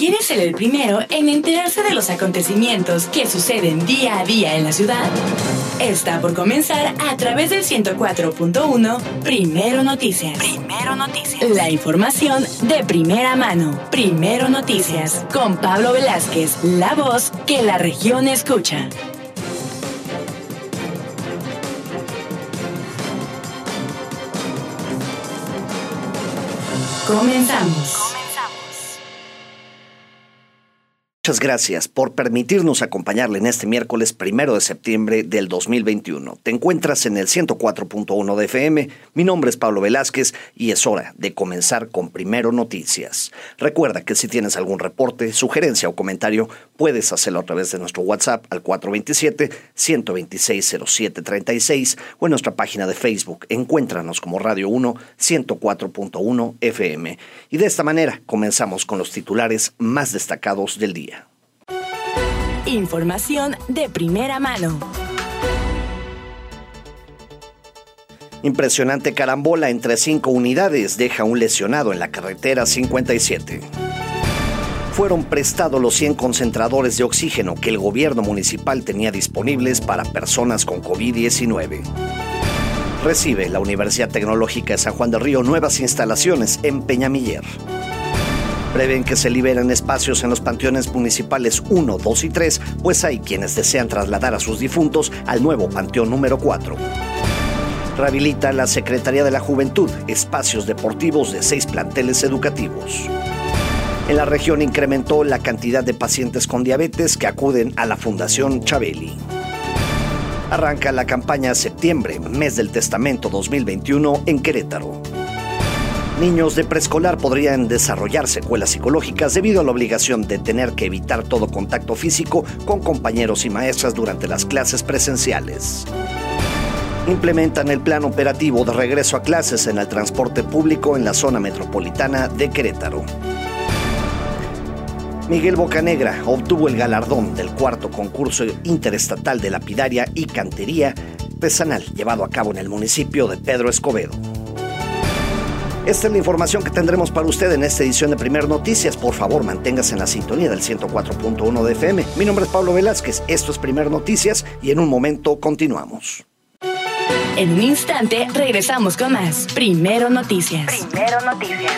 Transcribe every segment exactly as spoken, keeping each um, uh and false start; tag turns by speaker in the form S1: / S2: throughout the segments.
S1: ¿Quieres ser el primero en enterarse de los acontecimientos que suceden día a día en la ciudad? Está por comenzar a través del ciento cuatro punto uno Primero Noticias. Primero Noticias. La información de primera mano. Primero Noticias. Con Pablo Velázquez, la voz que la región escucha. Comenzamos.
S2: Muchas gracias por permitirnos acompañarle en este miércoles primero de septiembre del dos mil veintiuno. Te encuentras en el ciento cuatro punto uno de F M. Mi nombre es Pablo Velázquez y es hora de comenzar con Primero Noticias. Recuerda que si tienes algún reporte, sugerencia o comentario, puedes hacerlo a través de nuestro WhatsApp al cuatro dos siete, uno dos seis, cero siete tres seis o en nuestra página de Facebook. Encuéntranos como Radio uno, ciento cuatro punto uno F M. Y de esta manera comenzamos con los titulares más destacados del día.
S1: Información de primera mano.
S2: Impresionante carambola entre cinco unidades deja un lesionado en la carretera cincuenta y siete. Fueron prestados los cien concentradores de oxígeno que el gobierno municipal tenía disponibles para personas con COVID diecinueve. Recibe la Universidad Tecnológica de San Juan del Río nuevas instalaciones en Peñamiller. Prevén que se liberen espacios en los panteones municipales uno, dos y tres, pues hay quienes desean trasladar a sus difuntos al nuevo panteón número cuatro. Rehabilita la Secretaría de la Juventud espacios deportivos de seis planteles educativos. En la región incrementó la cantidad de pacientes con diabetes que acuden a la Fundación Chabeli. Arranca la campaña Septiembre, Mes del Testamento dos mil veintiuno en Querétaro. Niños de preescolar podrían desarrollar secuelas psicológicas debido a la obligación de tener que evitar todo contacto físico con compañeros y maestras durante las clases presenciales. Implementan el plan operativo de regreso a clases en el transporte público en la zona metropolitana de Querétaro. Miguel Bocanegra obtuvo el galardón del cuarto concurso interestatal de lapidaria y cantería artesanal llevado a cabo en el municipio de Pedro Escobedo. Esta es la información que tendremos para usted en esta edición de Primer Noticias. Por favor, manténgase en la sintonía del ciento cuatro punto uno de F M. Mi nombre es Pablo Velázquez, esto es Primer Noticias y en un momento continuamos.
S1: En un instante regresamos con más Primero Noticias. Primero Noticias.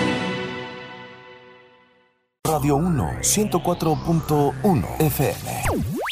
S3: Radio uno, ciento cuatro punto uno F M.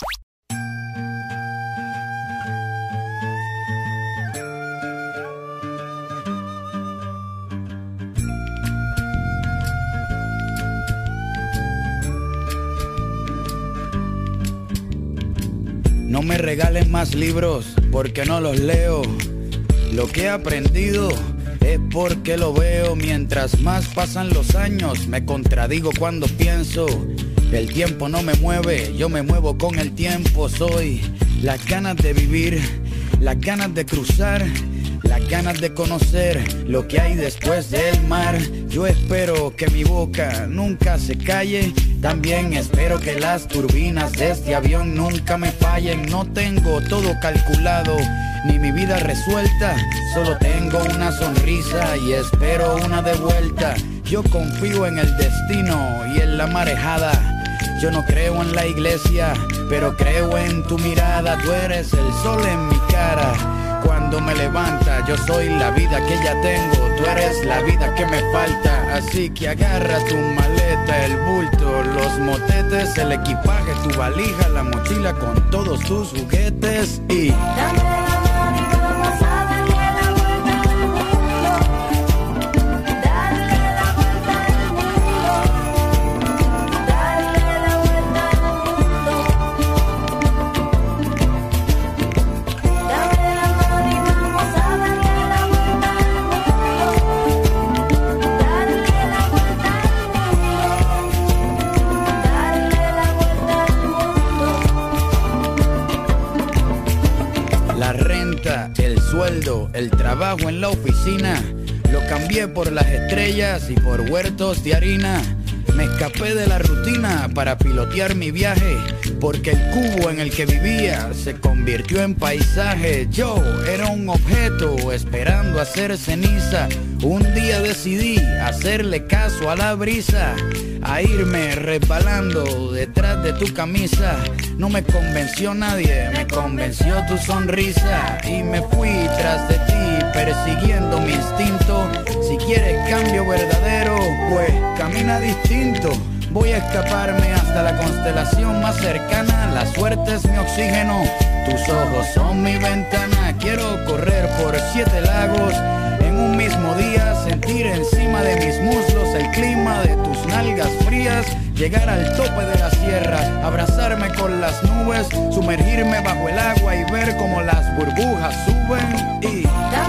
S4: No me regalen más libros porque no los leo. Lo que he aprendido es porque lo veo. Mientras más pasan los años me contradigo cuando pienso. El tiempo no me mueve, yo me muevo con el tiempo. Soy las ganas de vivir, las ganas de cruzar, las ganas de conocer lo que hay después del mar. Yo espero que mi boca nunca se calle. También espero que las turbinas de este avión nunca me fallen. No tengo todo calculado, ni mi vida resuelta. Solo tengo una sonrisa y espero una de vuelta. Yo confío en el destino y en la marejada. Yo no creo en la iglesia, pero creo en tu mirada. Tú eres el sol en mi cara. Cuando me levanta, yo soy la vida que ya tengo. Tú eres la vida que me falta. Así que agarra tu maleta, el bulto, los motetes, el equipaje, tu valija, la mochila con todos tus juguetes y... Dame la mano y vamos a darle la vuelta al mundo. Darle la vuelta al mundo. Darle la vuelta al mundo. Dame la mano y vamos a darle la vuelta al mundo. Darle la vuelta al mundo. Darle la vuelta al mundo. La renta, el sueldo, el trabajo en la oficina, lo cambié por las estrellas y por huertos de harina. Me escapé de la rutina para pilotear mi viaje, porque el cubo en el que vivía se convirtió en paisaje. Yo era un objeto esperando hacer ceniza. Un día decidí hacerle caso a la brisa, a irme resbalando detrás de tu camisa. No me convenció nadie, me convenció tu sonrisa, y me fui tras de ti persiguiendo mi instinto. Si quieres cambio verdadero, pues camina distinto. Voy a escaparme hasta la constelación más cercana. La suerte es mi oxígeno, tus ojos son mi ventana. Quiero correr por siete lagos en un mismo día, sentir encima de mis muslos el clima de tus nalgas frías, llegar al tope de la sierra, abrazarme con las nubes, sumergirme bajo el agua y ver cómo las burbujas suben y...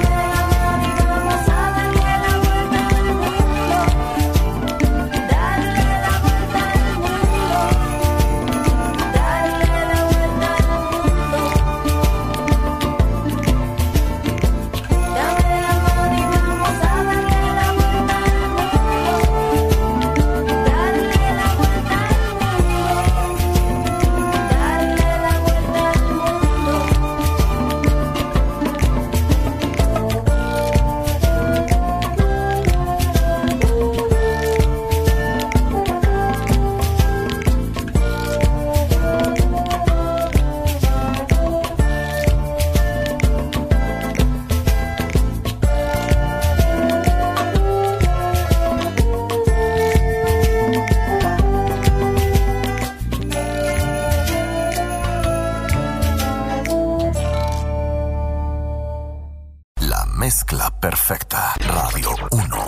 S3: Perfecta. Radio uno.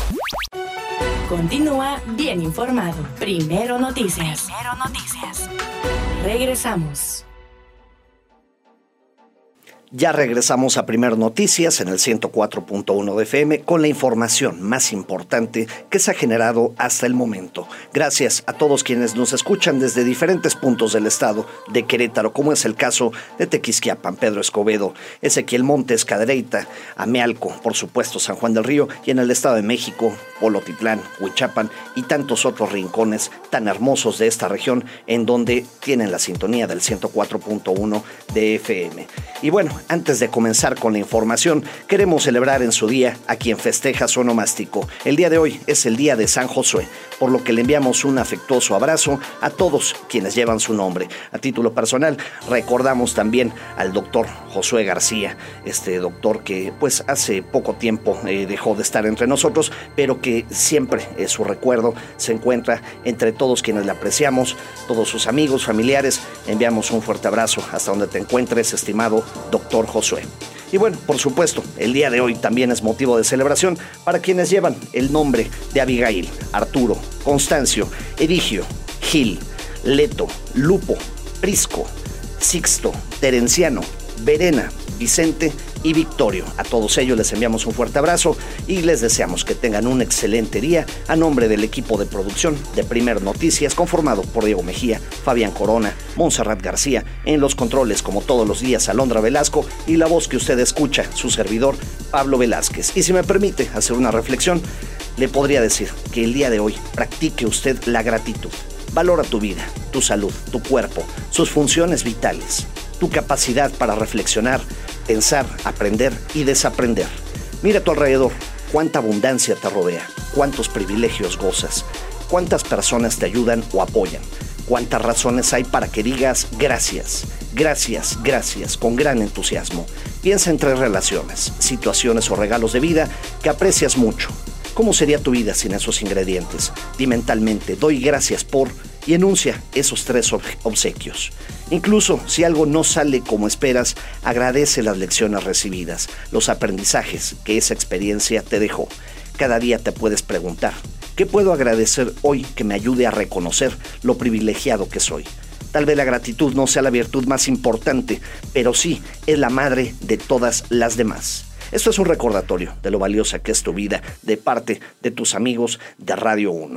S1: Continúa bien informado. Primero Noticias. Primero Noticias. Regresamos.
S2: Ya regresamos a Primero Noticias en el ciento cuatro punto uno de F M con la información más importante que se ha generado hasta el momento. Gracias a todos quienes nos escuchan desde diferentes puntos del estado de Querétaro, como es el caso de Tequisquiapan, Pedro Escobedo, Ezequiel Montes, Cadereyta, Amealco, por supuesto San Juan del Río, y en el estado de México, Polotitlán, Huichapan y tantos otros rincones tan hermosos de esta región en donde tienen la sintonía del ciento cuatro punto uno de F M. Y bueno, antes de comenzar con la información, queremos celebrar en su día a quien festeja su onomástico. El día de hoy es el día de San Josué, por lo que le enviamos un afectuoso abrazo a todos quienes llevan su nombre. A título personal, recordamos también al doctor Josué García, este doctor que pues hace poco tiempo eh, dejó de estar entre nosotros, pero que siempre eh, su recuerdo se encuentra entre todos quienes le apreciamos, todos sus amigos, familiares. Enviamos un fuerte abrazo hasta donde te encuentres, estimado doctor Josué. Y bueno, por supuesto, el día de hoy también es motivo de celebración para quienes llevan el nombre de Abigail, Arturo, Constancio, Erigio, Gil, Leto, Lupo, Prisco, Sixto, Terenciano, Verena, Vicente y Victorio. A todos ellos les enviamos un fuerte abrazo y les deseamos que tengan un excelente día a nombre del equipo de producción de Primer Noticias, conformado por Diego Mejía, Fabián Corona, Montserrat García, en los controles como todos los días Alondra Velasco y la voz que usted escucha, su servidor Pablo Velázquez. Y si me permite hacer una reflexión, le podría decir que el día de hoy practique usted la gratitud. Valora tu vida, tu salud, tu cuerpo, sus funciones vitales, tu capacidad para reflexionar, pensar, aprender y desaprender. Mira a tu alrededor, cuánta abundancia te rodea, cuántos privilegios gozas, cuántas personas te ayudan o apoyan, cuántas razones hay para que digas gracias, gracias, gracias, con gran entusiasmo. Piensa en tres relaciones, situaciones o regalos de vida que aprecias mucho. ¿Cómo sería tu vida sin esos ingredientes? Di mentalmente, doy gracias por, y enuncia esos tres obsequios. Incluso si algo no sale como esperas, agradece las lecciones recibidas, los aprendizajes que esa experiencia te dejó. Cada día te puedes preguntar, ¿qué puedo agradecer hoy que me ayude a reconocer lo privilegiado que soy? Tal vez la gratitud no sea la virtud más importante, pero sí es la madre de todas las demás. Esto es un recordatorio de lo valiosa que es tu vida de parte de tus amigos de Radio uno.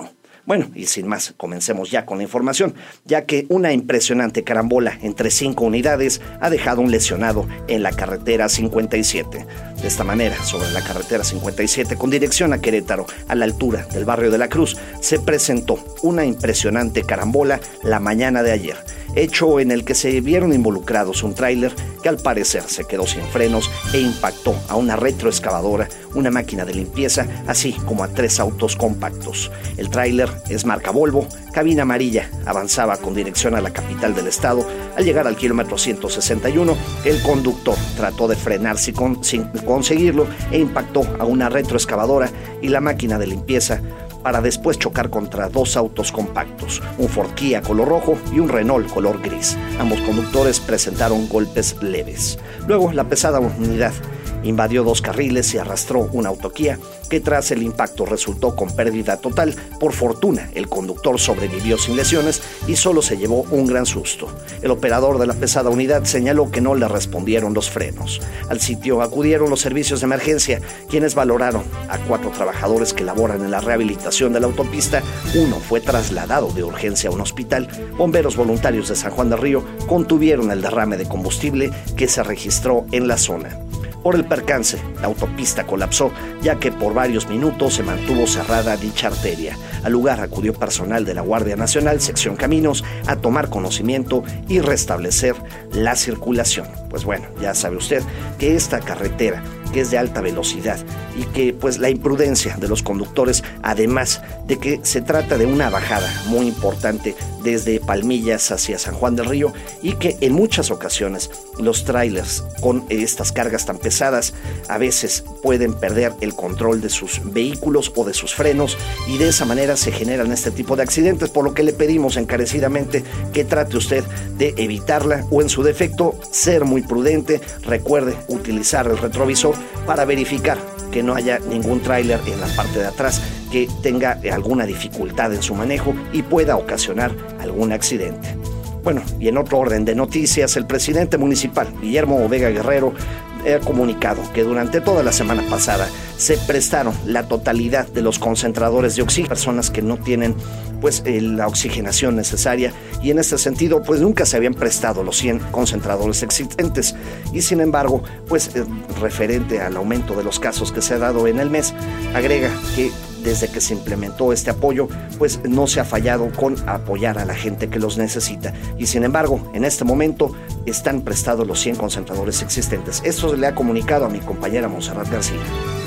S2: Bueno, y sin más, comencemos ya con la información, ya que una impresionante carambola entre cinco unidades ha dejado un lesionado en la carretera cincuenta y siete. De esta manera, sobre la carretera cincuenta y siete con dirección a Querétaro, a la altura del barrio de la Cruz, se presentó una impresionante carambola la mañana de ayer, hecho en el que se vieron involucrados un tráiler que al parecer se quedó sin frenos e impactó a una retroexcavadora, una máquina de limpieza, así como a tres autos compactos. El tráiler es marca Volvo, cabina amarilla, avanzaba con dirección a la capital del estado. Al llegar al kilómetro ciento sesenta y uno, el conductor trató de frenar sin, con, sin conseguirlo e impactó a una retroexcavadora y la máquina de limpieza, para después chocar contra dos autos compactos, un Ford Kia color rojo y un Renault color gris. Ambos conductores presentaron golpes leves. Luego, la pesada unidad invadió dos carriles y arrastró un auto Kia que tras el impacto resultó con pérdida total. Por fortuna, el conductor sobrevivió sin lesiones y solo se llevó un gran susto. El operador de la pesada unidad señaló que no le respondieron los frenos. Al sitio acudieron los servicios de emergencia, quienes valoraron a cuatro trabajadores que laboran en la rehabilitación de la autopista. Uno fue trasladado de urgencia a un hospital. Bomberos voluntarios de San Juan del Río contuvieron el derrame de combustible que se registró en la zona. Por el percance, la autopista colapsó, ya que por varios minutos se mantuvo cerrada dicha arteria. Al lugar acudió personal de la Guardia Nacional, sección Caminos, a tomar conocimiento y restablecer la circulación. Pues bueno, ya sabe usted que esta carretera, que es de alta velocidad y que pues la imprudencia de los conductores, además de que se trata de una bajada muy importante desde Palmillas hacia San Juan del Río, y que en muchas ocasiones los trailers con estas cargas tan pesadas a veces pueden perder el control de sus vehículos o de sus frenos, y de esa manera se generan este tipo de accidentes, por lo que le pedimos encarecidamente que trate usted de evitarla o en su defecto ser muy prudente. Recuerde utilizar el retrovisor para verificar que no haya ningún tráiler en la parte de atrás que tenga alguna dificultad en su manejo y pueda ocasionar algún accidente. Bueno, y en otro orden de noticias, el presidente municipal, Guillermo Vega Guerrero, ha comunicado que durante toda la semana pasada se prestaron la totalidad de los concentradores de oxígeno a personas que no tienen pues eh, la oxigenación necesaria, y en este sentido pues nunca se habían prestado los cien concentradores existentes, y sin embargo pues eh, referente al aumento de los casos que se ha dado en el mes, agrega que desde que se implementó este apoyo, pues no se ha fallado con apoyar a la gente que los necesita. Y sin embargo, en este momento están prestados los cien concentradores existentes. Esto se le ha comunicado a mi compañera Monserrat García.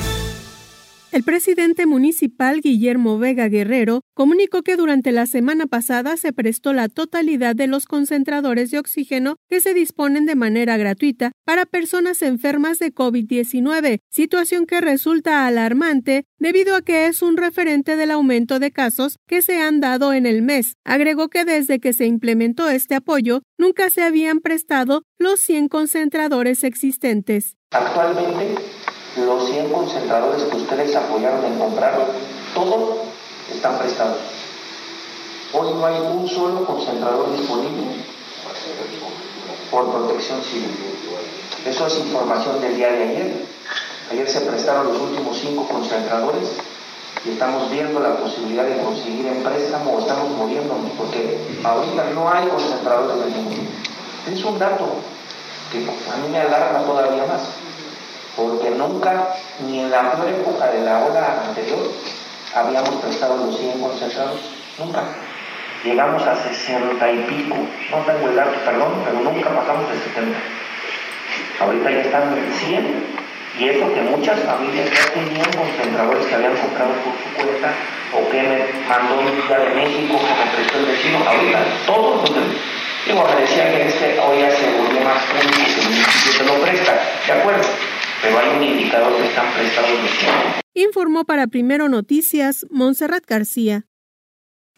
S5: El presidente municipal Guillermo Vega Guerrero comunicó que durante la semana pasada se prestó la totalidad de los concentradores de oxígeno que se disponen de manera gratuita para personas enfermas de COVID diecinueve, situación que resulta alarmante debido a que es un referente del aumento de casos que se han dado en el mes. Agregó que desde que se implementó este apoyo, nunca se habían prestado los cien concentradores existentes.
S6: Actualmente, los cien concentradores que ustedes apoyaron en comprar, todos están prestados. Hoy no hay un solo concentrador disponible por Protección Civil. Eso es información del día de ayer. Ayer se prestaron los últimos cinco concentradores y estamos viendo la posibilidad de conseguir en préstamo, o estamos moviéndonos, porque ahorita no hay concentradores de ningún. Es un dato que a mí me alarma todavía más, porque nunca, ni en la peor época de la ola anterior, habíamos prestado los cien concentrados, nunca. Llegamos a sesenta y pico, no tengo el dato, perdón, pero nunca pasamos de setenta. Ahorita ya están en cien, y eso que muchas familias ya tenían concentradores que habían comprado por su cuenta, o que me mandó un día de México, que me prestó el vecino. Ahorita todos los demás. Digo, me decía que este hoy ya se volvió más único, que el municipio se lo presta, ¿de acuerdo? Pero hay un indicador que están prestados los cien.
S5: Informó para Primero Noticias, Monserrat García.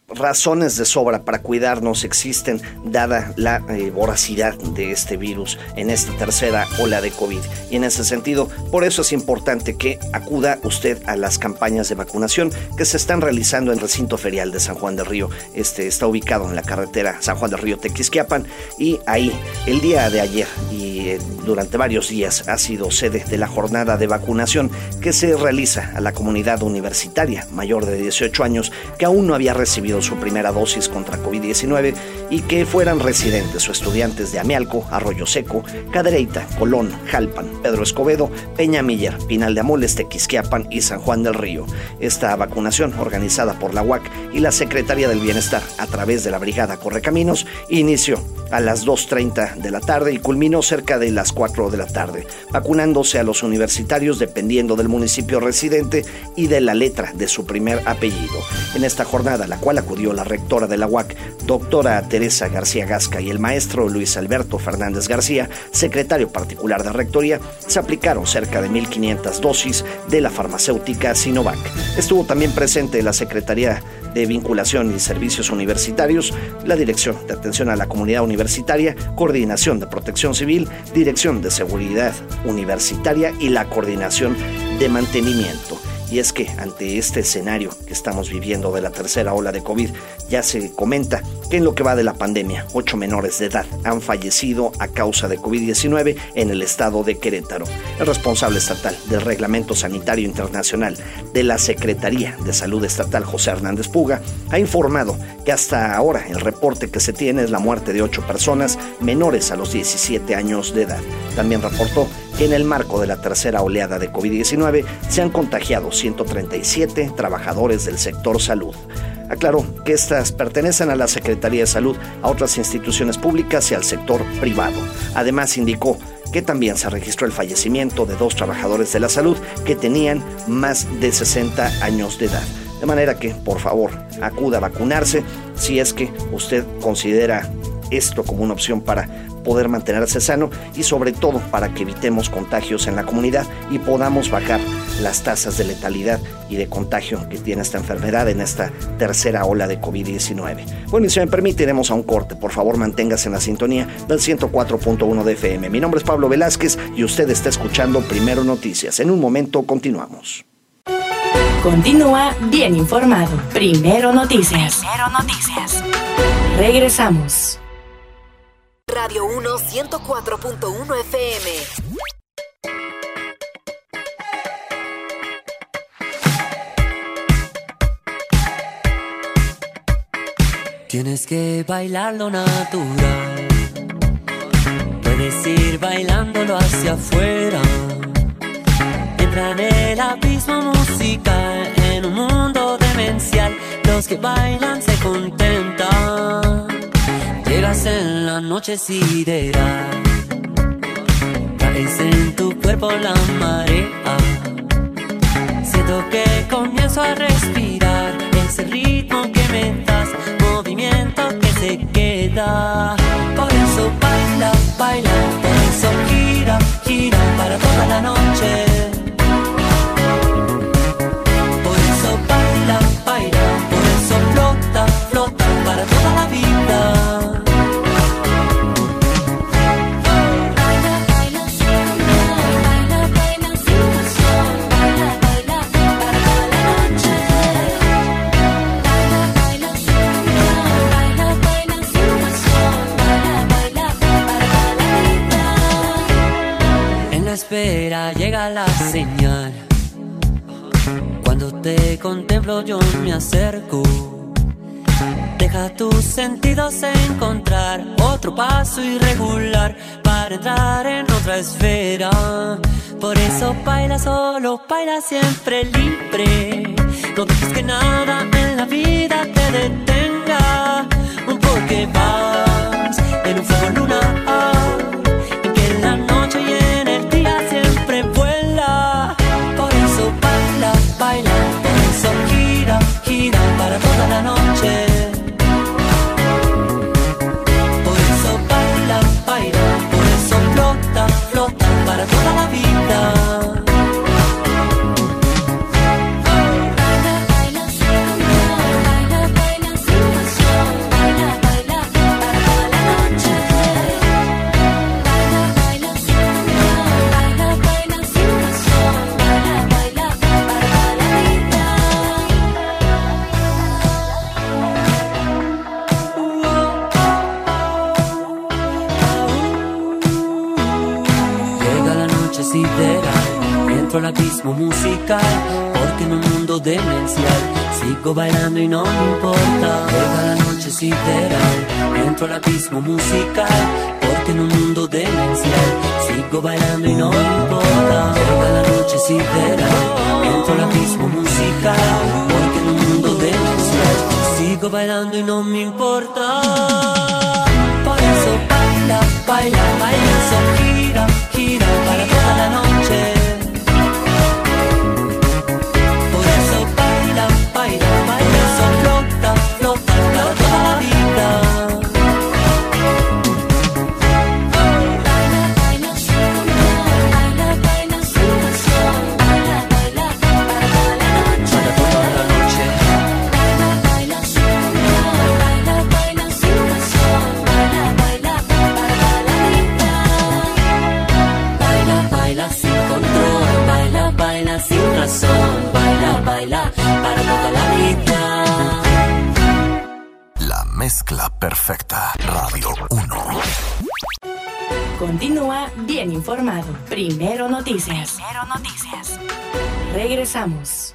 S2: razones de sobra para cuidarnos existen, dada la eh, voracidad de este virus en esta tercera ola de COVID. Y en ese sentido, por eso es importante que acuda usted a las campañas de vacunación que se están realizando en el recinto ferial de San Juan del Río. Este está ubicado en la carretera San Juan del Río Tequisquiapan, y ahí el día de ayer y eh, durante varios días ha sido sede de la jornada de vacunación que se realiza a la comunidad universitaria mayor de dieciocho años que aún no había recibido su primera dosis contra COVID diecinueve y que fueran residentes o estudiantes de Amialco, Arroyo Seco, Cadereyta, Colón, Jalpan, Pedro Escobedo, Peña Miller, Pinal de Amoles, Tequisquiapan y San Juan del Río. Esta vacunación, organizada por la U A C y la Secretaría del Bienestar a través de la Brigada Correcaminos, inició a las dos treinta de la tarde y culminó cerca de las cuatro de la tarde, vacunándose a los universitarios dependiendo del municipio residente y de la letra de su primer apellido. En esta jornada, a la cual acudió la rectora de la U A C, doctora Teresa García Gasca, y el maestro Luis Alberto Fernández García, secretario particular de rectoría, se aplicaron cerca de mil quinientas dosis de la farmacéutica Sinovac. Estuvo también presente la Secretaría de Vinculación y Servicios Universitarios, la Dirección de Atención a la Comunidad Universitaria, Coordinación de Protección Civil, Dirección de Seguridad Universitaria y la Coordinación de Mantenimiento. Y es que ante este escenario que estamos viviendo de la tercera ola de COVID, ya se comenta que en lo que va de la pandemia, ocho menores de edad han fallecido a causa de COVID diecinueve en el estado de Querétaro. El responsable estatal del Reglamento Sanitario Internacional de la Secretaría de Salud Estatal, José Hernández Puga, ha informado que hasta ahora el reporte que se tiene es la muerte de ocho personas menores a los diecisiete años de edad. También reportó que en el marco de la tercera oleada de COVID diecinueve se han contagiado ciento treinta y siete trabajadores del sector salud. Aclaró que estas pertenecen a la Secretaría de Salud, a otras instituciones públicas y al sector privado. Además, indicó que también se registró el fallecimiento de dos trabajadores de la salud que tenían más de sesenta años de edad. De manera que, por favor, acuda a vacunarse si es que usted considera esto como una opción para poder mantenerse sano y sobre todo para que evitemos contagios en la comunidad y podamos bajar las tasas de letalidad y de contagio que tiene esta enfermedad en esta tercera ola de COVID diecinueve. Bueno, y si me permite, iremos a un corte. Por favor, manténgase en la sintonía del ciento cuatro punto uno de F M. Mi nombre es Pablo Velázquez y usted está escuchando Primero Noticias. En un momento continuamos.
S1: Continúa bien informado. Primero Noticias. Primero Noticias. Regresamos.
S7: Radio uno ciento cuatro punto uno F M.
S8: Tienes que bailar lo natural. Puedes ir bailándolo hacia afuera. Entra en el abismo musical, en un mundo demencial. Los que bailan se contentan. Llegas en la noche sideral, caes en tu cuerpo la marea. Siento que comienzo a respirar ese ritmo que me das, movimiento que se queda. Por eso baila, baila, por eso gira, gira para toda la noche. Por eso baila, baila, por eso flota, flota para toda la vida. Espera, llega la señal. Cuando te contemplo yo me acerco. Deja tus sentidos encontrar otro paso irregular para entrar en otra esfera. Por eso baila solo, baila siempre libre. No dejes que nada en la vida te detenga, porque vas en un fuego lunar en que en la noche y en el día siempre vuela. Por eso baila, baila, por eso gira, gira para toda la noche. Por eso baila, baila, por eso flota, flota para toda la vida. Baila, baila, entro al abismo musical, porque en un mundo demencial sigo bailando y no me importa. Llega la noche sideral, entro al abismo musical, porque en un mundo demencial sigo bailando y no me importa. Llega la noche sideral, entro al abismo musical, porque en un mundo demencial sigo bailando y no me importa. Por eso baila, baila, baila, eso gira, gira para toda la noche. Por eso baila, baila, baila, eso flota, flota para toda la vida. Baila, baila, para toda la vida.
S3: La mezcla perfecta. Radio uno.
S1: Continúa bien informado. Primero Noticias. Primero Noticias. Regresamos.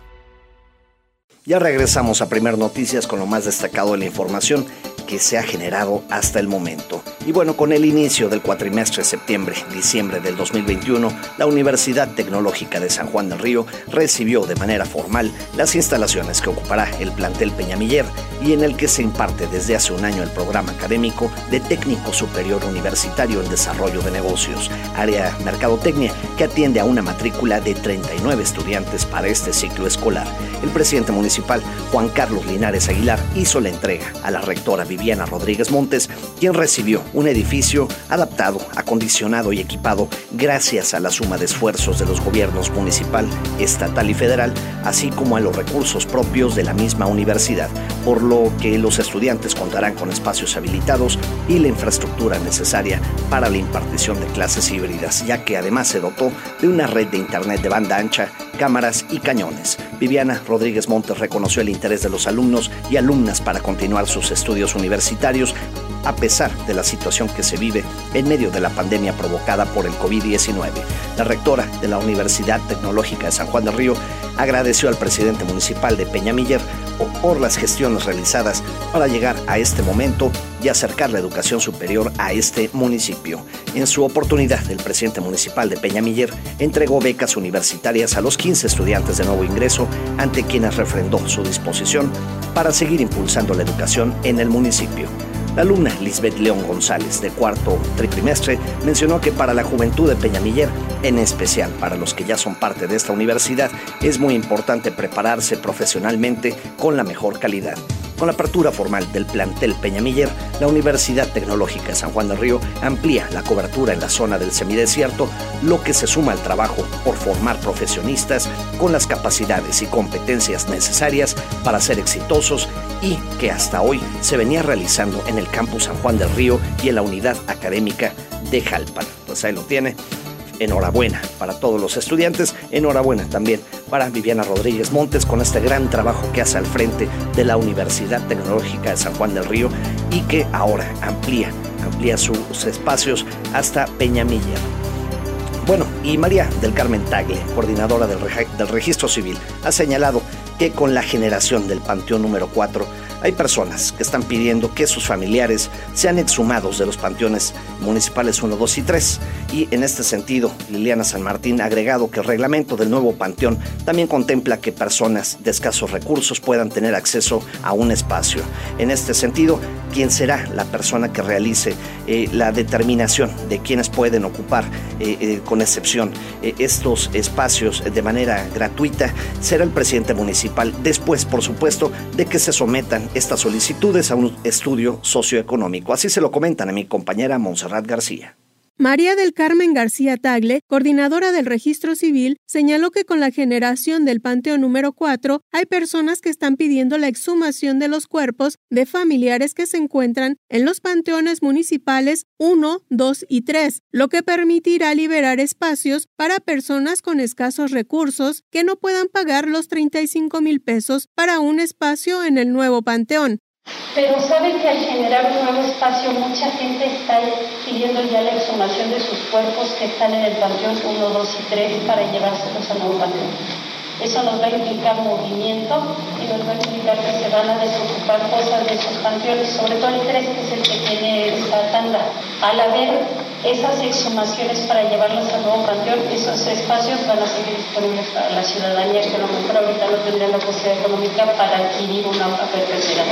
S2: Ya regresamos a Primero Noticias con lo más destacado de la información que se ha generado hasta el momento. Y bueno, con el inicio del cuatrimestre septiembre-diciembre del dos mil veintiuno, la Universidad Tecnológica de San Juan del Río recibió de manera formal las instalaciones que ocupará el plantel Peñamiller y en el que se imparte desde hace un año el programa académico de Técnico Superior Universitario en Desarrollo de Negocios, área Mercadotecnia, que atiende a una matrícula de treinta y nueve estudiantes para este ciclo escolar. El presidente municipal, Juan Carlos Linares Aguilar, hizo la entrega a la rectora Viviana Rodríguez Montes, quien recibió un edificio adaptado, acondicionado y equipado gracias a la suma de esfuerzos de los gobiernos municipal, estatal y federal, así como a los recursos propios de la misma universidad, por lo que los estudiantes contarán con espacios habilitados y la infraestructura necesaria para la impartición de clases híbridas, ya que además se dotó de una red de internet de banda ancha, cámaras y cañones. Viviana Rodríguez Montes reconoció el interés de los alumnos y alumnas para continuar sus estudios universitarios a pesar de la situación que se vive en medio de la pandemia provocada por el COVID diecinueve. La rectora de la Universidad Tecnológica de San Juan del Río agradeció al presidente municipal de Peñamiller por las gestiones realizadas para llegar a este momento y acercar la educación superior a este municipio. En su oportunidad, el presidente municipal de Peñamiller entregó becas universitarias a los quince estudiantes de nuevo ingreso, ante quienes refrendó su disposición para seguir impulsando la educación en el municipio. La alumna Lisbeth León González, de cuarto trimestre, mencionó que para la juventud de Peñamiller, en especial para los que ya son parte de esta universidad, es muy importante prepararse profesionalmente con la mejor calidad. Con la apertura formal del plantel Peñamiller, la Universidad Tecnológica de San Juan del Río amplía la cobertura en la zona del semidesierto, lo que se suma al trabajo por formar profesionistas con las capacidades y competencias necesarias para ser exitosos y que hasta hoy se venía realizando en el campus San Juan del Río y en la unidad académica de Jalpan. Pues ahí lo tiene. Enhorabuena para todos los estudiantes, enhorabuena también para Viviana Rodríguez Montes con este gran trabajo que hace al frente de la Universidad Tecnológica de San Juan del Río y que ahora amplía, amplía sus espacios hasta Peñamiller. Bueno, y María del Carmen Tagle, coordinadora del, reg- del Registro Civil, ha señalado que con la generación del Panteón número cuatro hay personas que están pidiendo que sus familiares sean exhumados de los panteones municipales uno, dos y tres. Y en este sentido, Liliana San Martín ha agregado que el reglamento del nuevo panteón también contempla que personas de escasos recursos puedan tener acceso a un espacio. En este sentido, ¿quién será la persona que realice eh, la determinación de quiénes pueden ocupar, eh, eh, con excepción, eh, estos espacios de manera gratuita? Será el presidente municipal, después, por supuesto, de que se sometan estas solicitudes a un estudio socioeconómico. Así se lo comentan a mi compañera Montserrat García.
S5: María del Carmen García Tagle, coordinadora del Registro Civil, señaló que con la generación del Panteón número cuatro hay personas que están pidiendo la exhumación de los cuerpos de familiares que se encuentran en los panteones municipales uno, dos y tres, lo que permitirá liberar espacios para personas con escasos recursos que no puedan pagar los treinta y cinco mil pesos para un espacio en el nuevo panteón.
S9: Pero sabe que al generar un nuevo espacio, mucha gente está pidiendo ya la exhumación de sus cuerpos que están en el panteón uno, dos y tres para llevárselos al nuevo panteón. Eso nos va a implicar movimiento y nos va a implicar que se van a desocupar cosas de sus panteones, sobre todo el tres, que es el que tiene esta tanda. Al haber esas exhumaciones para llevarlas al nuevo panteón, esos espacios van a seguir disponibles para la ciudadanía que a lo mejor ahorita no tendría la posibilidad económica para adquirir una hoja perpetuidad.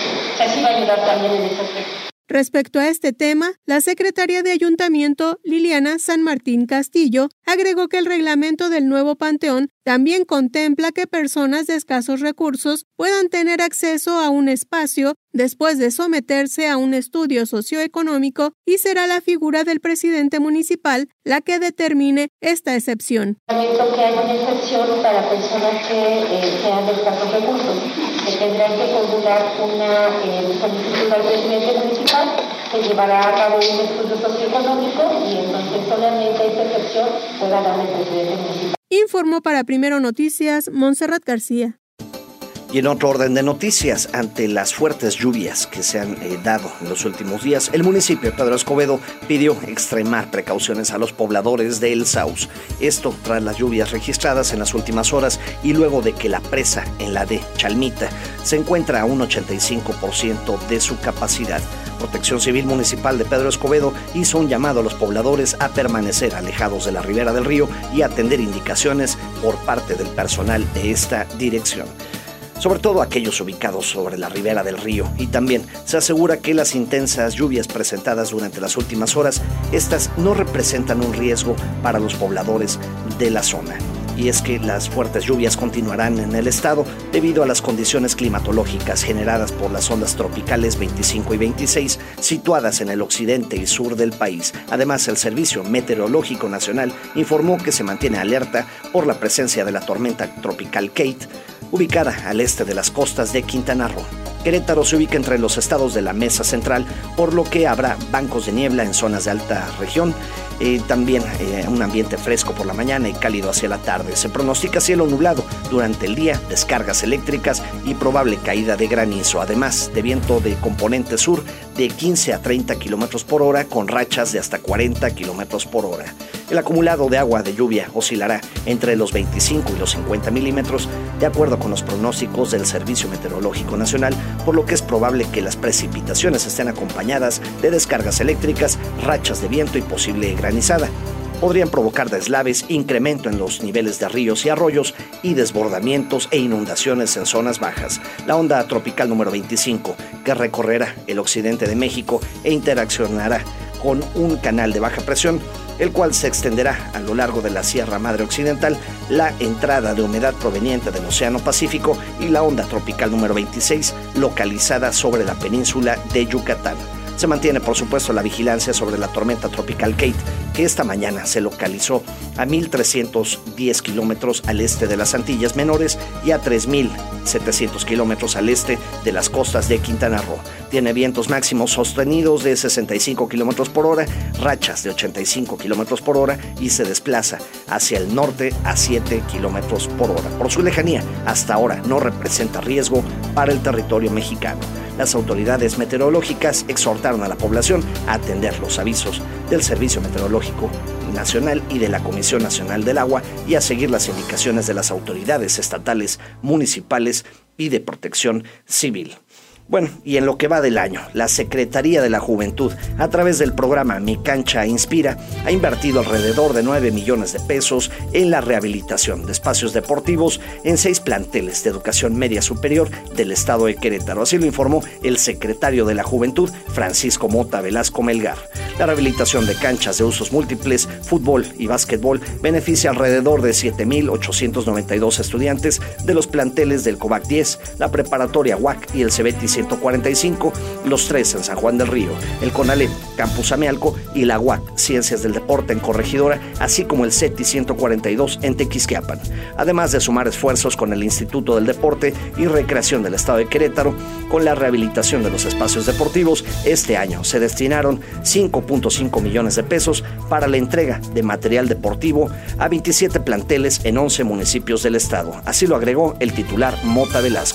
S9: Así va a ayudar también en ese aspecto.
S5: Respecto a este tema, la secretaria de Ayuntamiento, Liliana San Martín Castillo, agregó que el reglamento del nuevo panteón también contempla que personas de escasos recursos puedan tener acceso a un espacio después de someterse a un estudio socioeconómico y será la figura del presidente municipal la que determine esta excepción.
S9: Que hay una excepción para personas que eh, sean de escasos recursos, que tendrán que formular una eh, solicitud al presidente municipal que llevará a cabo un estudio socioeconómico y entonces solamente esta excepción pueda darle el presidente municipal.
S5: Informó para Primero Noticias, Montserrat García.
S2: Y en otro orden de noticias, ante las fuertes lluvias que se han eh, dado en los últimos días, el municipio de Pedro Escobedo pidió extremar precauciones a los pobladores de El Sauz. Esto tras las lluvias registradas en las últimas horas y luego de que la presa en la de Chalmita se encuentra a un ochenta y cinco por ciento de su capacidad. Protección Civil Municipal de Pedro Escobedo hizo un llamado a los pobladores a permanecer alejados de la ribera del río y atender indicaciones por parte del personal de esta dirección, sobre todo aquellos ubicados sobre la ribera del río, y también se asegura que las intensas lluvias presentadas durante las últimas horas, estas no representan un riesgo para los pobladores de la zona. Y es que las fuertes lluvias continuarán en el estado debido a las condiciones climatológicas generadas por las ondas tropicales veinticinco y veintiséis situadas en el occidente y sur del país. Además, el Servicio Meteorológico Nacional informó que se mantiene alerta por la presencia de la tormenta tropical Kate, ubicada al este de las costas de Quintana Roo. Querétaro se ubica entre los estados de la Mesa Central, por lo que habrá bancos de niebla en zonas de alta región. Eh, también eh, un ambiente fresco por la mañana y cálido hacia la tarde. Se pronostica cielo nublado durante el día, descargas eléctricas y probable caída de granizo, además de viento de componente sur de quince a treinta kilómetros por hora con rachas de hasta cuarenta kilómetros por hora. El acumulado de agua de lluvia oscilará entre los veinticinco y los cincuenta milímetros, de acuerdo con los pronósticos del Servicio Meteorológico Nacional, por lo que es probable que las precipitaciones estén acompañadas de descargas eléctricas, rachas de viento y posible granizada. Podrían provocar deslaves, incremento en los niveles de ríos y arroyos y desbordamientos e inundaciones en zonas bajas. La onda tropical número veinticinco, que recorrerá el occidente de México e interaccionará con un canal de baja presión, el cual se extenderá a lo largo de la Sierra Madre Occidental, la entrada de humedad proveniente del Océano Pacífico y la onda tropical número veintiséis, localizada sobre la península de Yucatán. Se mantiene, por supuesto, la vigilancia sobre la tormenta tropical Kate, que esta mañana se localizó a mil trescientos diez kilómetros al este de las Antillas Menores y a tres mil setecientos kilómetros al este de las costas de Quintana Roo. Tiene vientos máximos sostenidos de sesenta y cinco kilómetros por hora, rachas de ochenta y cinco kilómetros por hora y se desplaza hacia el norte a siete kilómetros por hora. Por su lejanía, hasta ahora no representa riesgo para el territorio mexicano. Las autoridades meteorológicas exhortaron a la población a atender los avisos del Servicio Meteorológico Nacional y de la Comisión Nacional del Agua y a seguir las indicaciones de las autoridades estatales, municipales y de protección civil. Bueno, y en lo que va del año, la Secretaría de la Juventud, a través del programa Mi Cancha Inspira, ha invertido alrededor de nueve millones de pesos en la rehabilitación de espacios deportivos en seis planteles de educación media superior del estado de Querétaro. Así lo informó el secretario de la Juventud, Francisco Mota Velasco Melgar. La rehabilitación de canchas de usos múltiples, fútbol y básquetbol, beneficia alrededor de siete mil ochocientos noventa y dos estudiantes de los planteles del COVAC diez, la preparatoria U A C y el CEBETI ciento cuarenta y cinco, los tres en San Juan del Río, el CONALEP, Campus Amealco y la U A C, Ciencias del Deporte en Corregidora, así como el CETI ciento cuarenta y dos en Tequisquiapan. Además de sumar esfuerzos con el Instituto del Deporte y Recreación del Estado de Querétaro, con la rehabilitación de los espacios deportivos, este año se destinaron cinco punto cinco millones de pesos para la entrega de material deportivo a veintisiete planteles en once municipios del estado. Así lo agregó el titular Mota Velasco.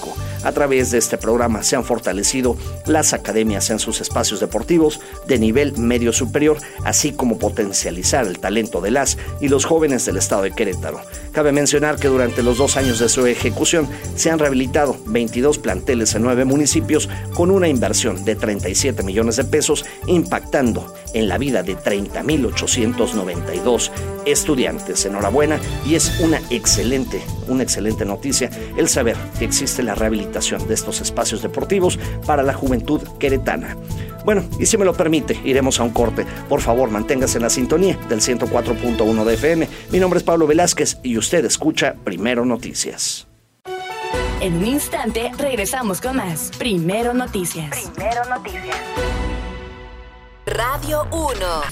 S2: A través de este programa se han fortalecido las academias en sus espacios deportivos de nivel medio superior, así como potencializar el talento de las y los jóvenes del estado de Querétaro. Cabe mencionar que durante los dos años de su ejecución se han rehabilitado veintidós planteles en nueve municipios con una inversión de treinta y siete millones de pesos, impactando en la vida de treinta mil ochocientos noventa y dos estudiantes. Enhorabuena, y es una excelente, una excelente noticia el saber que existe la rehabilitación de estos espacios deportivos para la juventud queretana. Bueno, y si me lo permite, iremos a un corte. Por favor, manténgase en la sintonía del ciento cuatro punto uno de F M. Mi nombre es Pablo Velázquez y usted escucha Primero Noticias.
S1: En un instante regresamos con más Primero Noticias.
S7: Primero Noticias. Radio uno.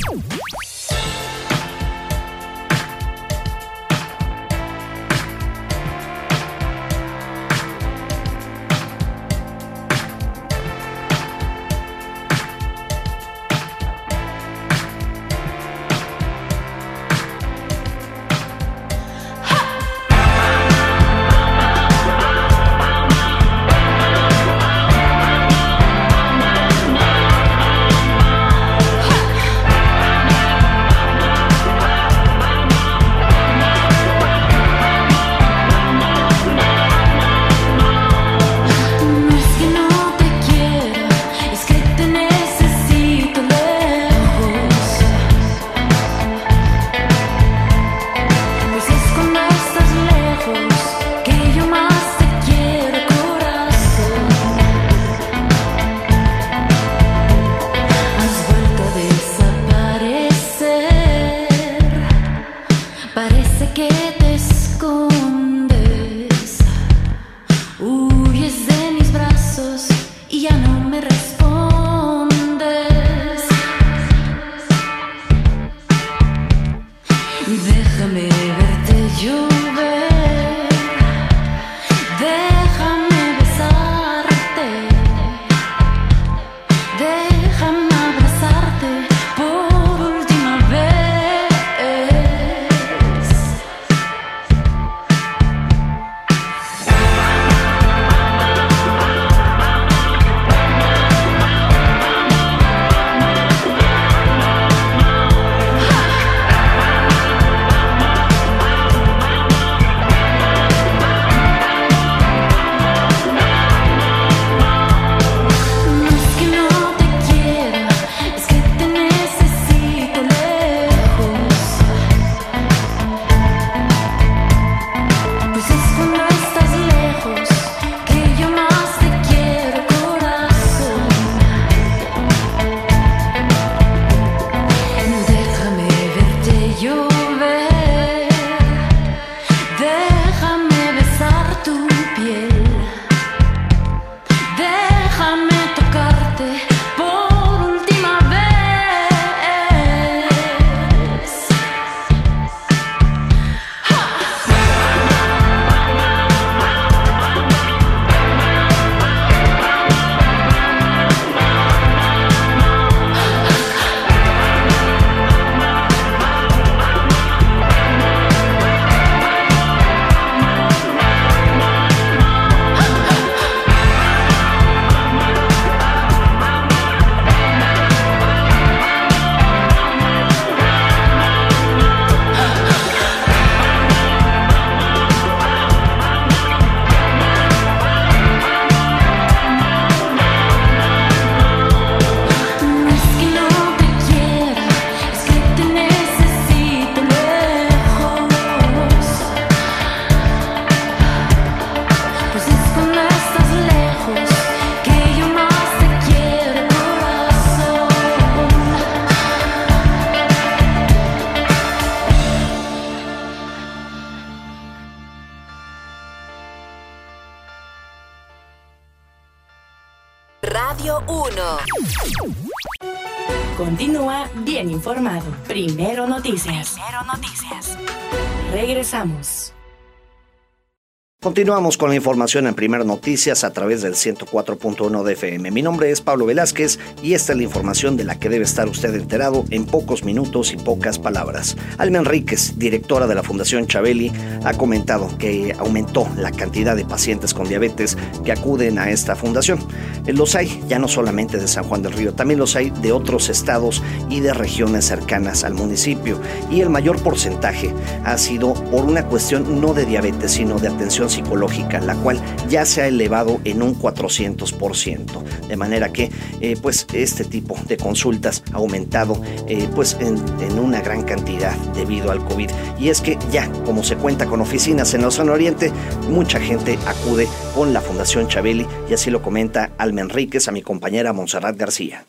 S7: Radio uno.
S1: Continúa bien informado. Primero Noticias. Primero Noticias. Regresamos.
S2: Continuamos con la información en Primero Noticias a través del ciento cuatro punto uno de F M. Mi nombre es Pablo Velázquez y esta es la información de la que debe estar usted enterado en pocos minutos y pocas palabras. Alma Enríquez, directora de la Fundación Chabeli, ha comentado que aumentó la cantidad de pacientes con diabetes que acuden a esta fundación. Los hay ya no solamente de San Juan del Río, también los hay de otros estados y de regiones cercanas al municipio. Y el mayor porcentaje ha sido por una cuestión no de diabetes, sino de atención psicológica, la cual ya se ha elevado en un cuatrocientos por ciento, de manera que eh, pues este tipo de consultas ha aumentado eh, pues en, en una gran cantidad debido al COVID. Y es que ya como se cuenta con oficinas en la zona oriente, mucha gente acude con la Fundación Chabeli, y así lo comenta Alma Enríquez a mi compañera Montserrat García.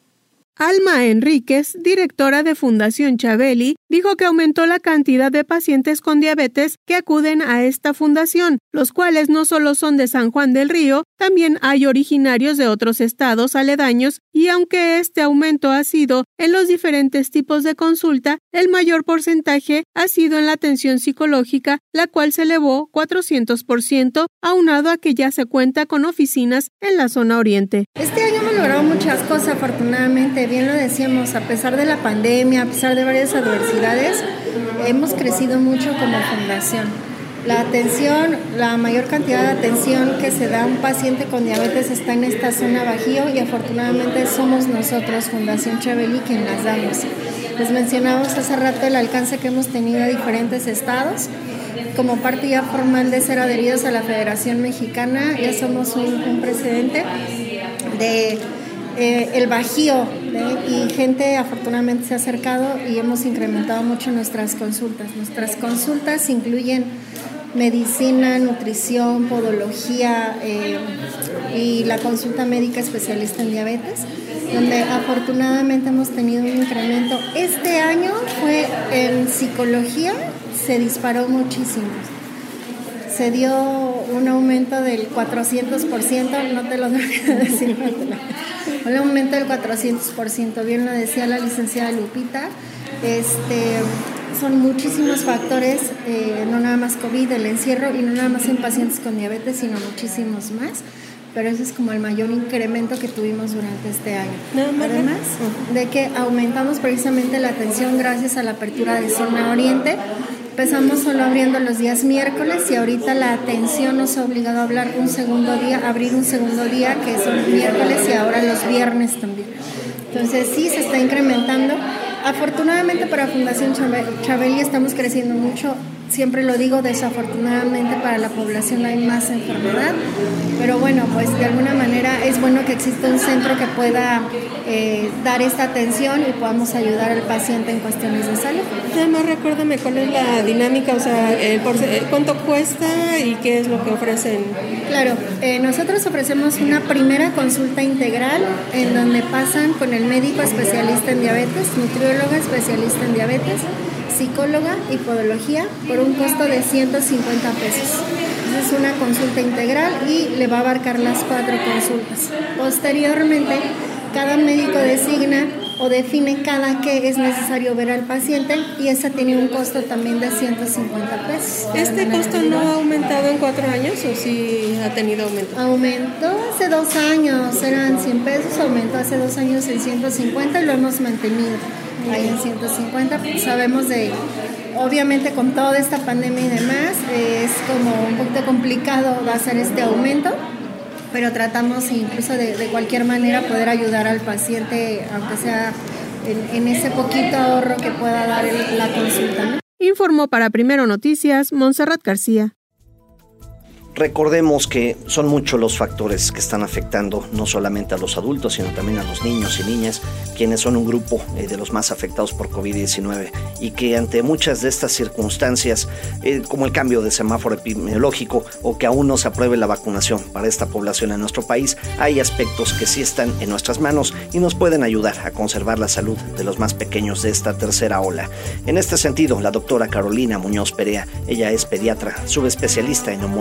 S5: Alma Enríquez, directora de Fundación Chabeli, dijo que aumentó la cantidad de pacientes con diabetes que acuden a esta fundación, los cuales no solo son de San Juan del Río, también hay originarios de otros estados aledaños, y aunque este aumento ha sido en los diferentes tipos de consulta, el mayor porcentaje ha sido en la atención psicológica, la cual se elevó cuatrocientos por ciento, aunado a que ya se cuenta con oficinas en la zona oriente.
S10: Este año hemos logrado muchas cosas, afortunadamente. Bien lo decíamos, a pesar de la pandemia, a pesar de varias adversidades, hemos crecido mucho como fundación. La atención, la mayor cantidad de atención que se da a un paciente con diabetes está en esta zona Bajío, y afortunadamente somos nosotros, Fundación Chabeli, quien las damos. Les mencionamos hace rato el alcance que hemos tenido a diferentes estados. Como parte ya formal de ser adheridos a la Federación Mexicana, ya somos un, un precedente de Eh, el Bajío, ¿eh? Y gente afortunadamente se ha acercado y hemos incrementado mucho nuestras consultas. Nuestras consultas incluyen medicina, nutrición, podología eh, y la consulta médica especialista en diabetes, donde afortunadamente hemos tenido un incremento. Este año fue en psicología, se disparó muchísimo. Se dio un aumento del cuatrocientos por ciento, no te lo debería decir, un aumento del cuatrocientos por ciento, bien lo decía la licenciada Lupita. Este, son muchísimos factores, eh, no nada más COVID, el encierro, y no nada más en pacientes con diabetes, sino muchísimos más, pero ese es como el mayor incremento que tuvimos durante este año. Además de que aumentamos precisamente la atención gracias a la apertura de zona oriente. Empezamos solo abriendo los días miércoles, y ahorita la atención nos ha obligado a hablar un segundo día, abrir un segundo día, que son miércoles, y ahora los viernes también. Entonces sí, se está incrementando. Afortunadamente para Fundación Chabeli estamos creciendo mucho. Siempre lo digo, desafortunadamente para la población hay más enfermedad, pero bueno, pues de alguna manera es bueno que exista un centro que pueda eh, dar esta atención y podamos ayudar al paciente en cuestiones de salud.
S5: Además, recuérdame cuál es la dinámica, o sea, el cuánto cuesta y qué es lo que ofrecen.
S10: Claro, eh, nosotros ofrecemos una primera consulta integral en donde pasan con el médico especialista en diabetes, nutrióloga especialista en diabetes, psicóloga y podología, por un costo de ciento cincuenta pesos. Es una consulta integral y le va a abarcar las cuatro consultas. Posteriormente, cada médico designa o define cada que es necesario ver al paciente, y esa tiene un costo también de ciento cincuenta pesos.
S5: ¿Este costo no ha aumentado en cuatro años o sí ha tenido aumento?
S10: Aumentó hace dos años, eran cien pesos, aumentó hace dos años en ciento cincuenta y lo hemos mantenido ahí en ciento cincuenta. Pues sabemos de, obviamente con toda esta pandemia y demás, eh, es como un poquito complicado hacer este aumento, pero tratamos incluso de, de cualquier manera poder ayudar al paciente, aunque sea en, en ese poquito ahorro que pueda dar el, la consulta, ¿no?
S5: Informó para Primero Noticias, Montserrat García.
S2: Recordemos que son muchos los factores que están afectando no solamente a los adultos, sino también a los niños y niñas, quienes son un grupo eh, de los más afectados por COVID diecinueve, y que ante muchas de estas circunstancias, eh, como el cambio de semáforo epidemiológico o que aún no se apruebe la vacunación para esta población en nuestro país, hay aspectos que sí están en nuestras manos y nos pueden ayudar a conservar la salud de los más pequeños de esta tercera ola. En este sentido, la doctora Carolina Muñoz Perea, ella es pediatra, subespecialista en neumología pediátrica,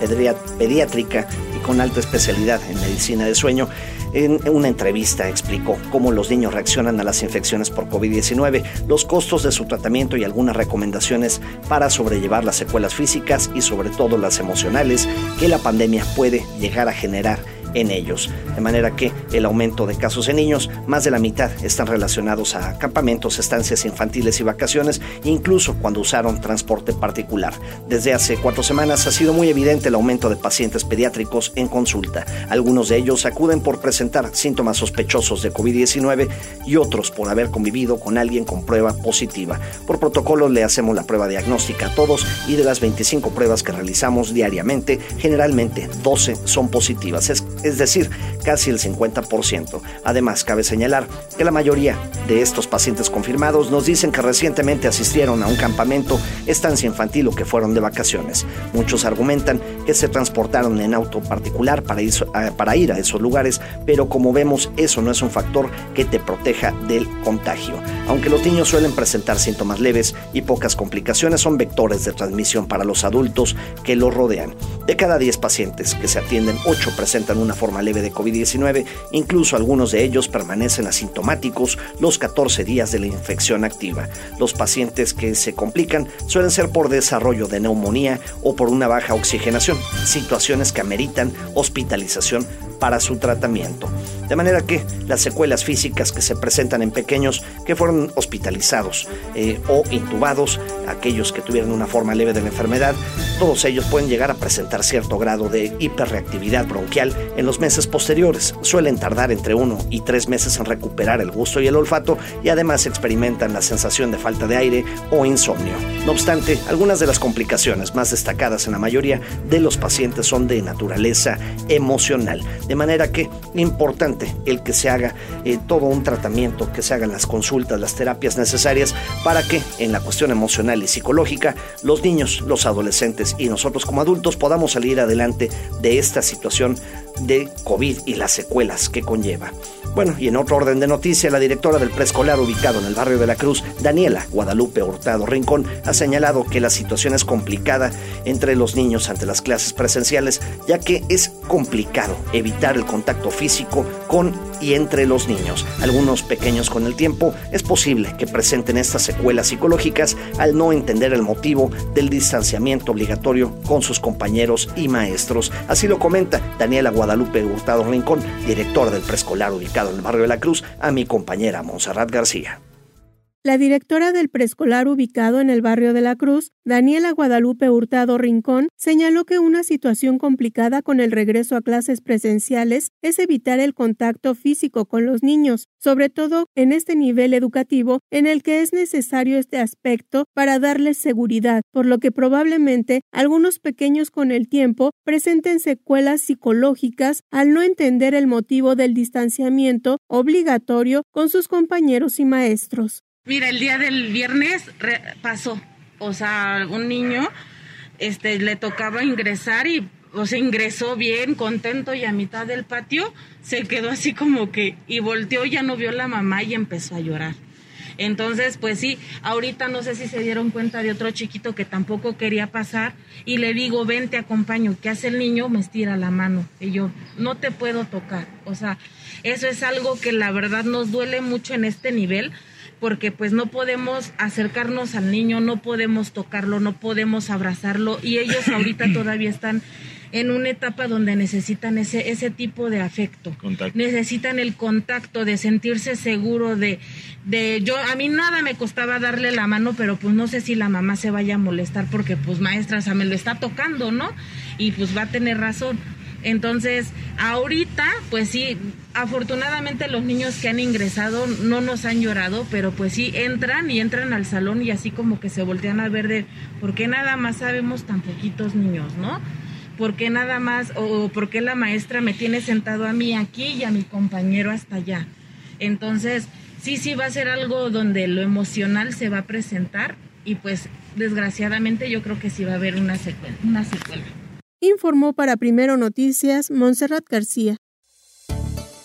S2: pediátrica y con alta especialidad en medicina de sueño. En una entrevista explicó cómo los niños reaccionan a las infecciones por covid diecinueve, los costos de su tratamiento y algunas recomendaciones para sobrellevar las secuelas físicas y sobre todo las emocionales que la pandemia puede llegar a generar en ellos. De manera que el aumento de casos en niños, más de la mitad están relacionados a campamentos, estancias infantiles y vacaciones, incluso cuando usaron transporte particular. Desde hace cuatro semanas ha sido muy evidente el aumento de pacientes pediátricos en consulta. Algunos de ellos acuden por presentar síntomas sospechosos de covid diecinueve y otros por haber convivido con alguien con prueba positiva. Por protocolo le hacemos la prueba diagnóstica a todos y de las veinticinco pruebas que realizamos diariamente, generalmente doce son positivas. Es es decir, casi el cincuenta por ciento. Además, cabe señalar que la mayoría de estos pacientes confirmados nos dicen que recientemente asistieron a un campamento, estancia infantil o que fueron de vacaciones. Muchos argumentan que se transportaron en auto particular para ir, para ir a esos lugares, pero como vemos, eso no es un factor que te proteja del contagio. Aunque los niños suelen presentar síntomas leves y pocas complicaciones, son vectores de transmisión para los adultos que los rodean. De cada diez pacientes que se atienden, ocho presentan una forma leve de covid diecinueve, incluso algunos de ellos permanecen asintomáticos los catorce días de la infección activa. Los pacientes que se complican suelen ser por desarrollo de neumonía o por una baja oxigenación, situaciones que ameritan hospitalización para su tratamiento. De manera que las secuelas físicas que se presentan en pequeños que fueron hospitalizados eh, o intubados, aquellos que tuvieron una forma leve de la enfermedad, todos ellos pueden llegar a presentar cierto grado de hiperreactividad bronquial en los meses posteriores. Suelen tardar entre uno y tres meses en recuperar el gusto y el olfato y además experimentan la sensación de falta de aire o insomnio. No obstante, algunas de las complicaciones más destacadas en la mayoría de los pacientes son de naturaleza emocional. De manera que importante el que se haga eh, todo un tratamiento, que se hagan las consultas, las terapias necesarias para que en la cuestión emocional y psicológica los niños, los adolescentes y nosotros como adultos podamos salir adelante de esta situación de COVID y las secuelas que conlleva. Bueno, y en otro orden de noticia, la directora del preescolar ubicado en el barrio de la Cruz, Daniela Guadalupe Hurtado Rincón, ha señalado que la situación es complicada entre los niños ante las clases presenciales, ya que es complicado evitar el contacto físico con y entre los niños. Algunos pequeños con el tiempo es posible que presenten estas secuelas psicológicas al no entender el motivo del distanciamiento obligatorio con sus compañeros y maestros. Así lo comenta Daniela Guadalupe Hurtado Rincón, directora del preescolar ubicado en el barrio de la Cruz, a mi compañera Montserrat García.
S5: La directora del preescolar ubicado en el barrio de la Cruz, Daniela Guadalupe Hurtado Rincón, señaló que una situación complicada con el regreso a clases presenciales es evitar el contacto físico con los niños, sobre todo en este nivel educativo en el que es necesario este aspecto para darles seguridad, por lo que probablemente algunos pequeños con el tiempo presenten secuelas psicológicas al no entender el motivo del distanciamiento obligatorio con sus compañeros y maestros.
S11: Mira, el día del viernes re- pasó, o sea, un niño este, le tocaba ingresar y, o sea, ingresó bien, contento, y a mitad del patio se quedó así como que, y volteó, ya no vio a la mamá y empezó a llorar. Entonces, pues sí, ahorita no sé si se dieron cuenta de otro chiquito que tampoco quería pasar y le digo, ven, te acompaño. ¿Qué hace el niño? Me estira la mano y yo, no te puedo tocar. O sea, eso es algo que la verdad nos duele mucho en este nivel, porque pues no podemos acercarnos al niño, no podemos tocarlo, no podemos abrazarlo, y ellos ahorita todavía están en una etapa donde necesitan ese ese tipo de afecto. Contacto. Necesitan el contacto, de sentirse seguro, de, de yo, a mí nada me costaba darle la mano, pero pues no sé si la mamá se vaya a molestar porque pues maestra, o sea, me lo está tocando, ¿no? Y pues va a tener razón. Entonces, ahorita, pues sí, afortunadamente los niños que han ingresado no nos han llorado, pero pues sí entran y entran al salón y así como que se voltean a ver de, ¿por qué nada más sabemos tan poquitos niños, no? ¿Por qué nada más, o por qué la maestra me tiene sentado a mí aquí y a mi compañero hasta allá? Entonces, sí, sí va a ser algo donde lo emocional se va a presentar y pues desgraciadamente yo creo que sí va a haber una secuela, una secuela.
S5: Informó para Primero Noticias Montserrat García.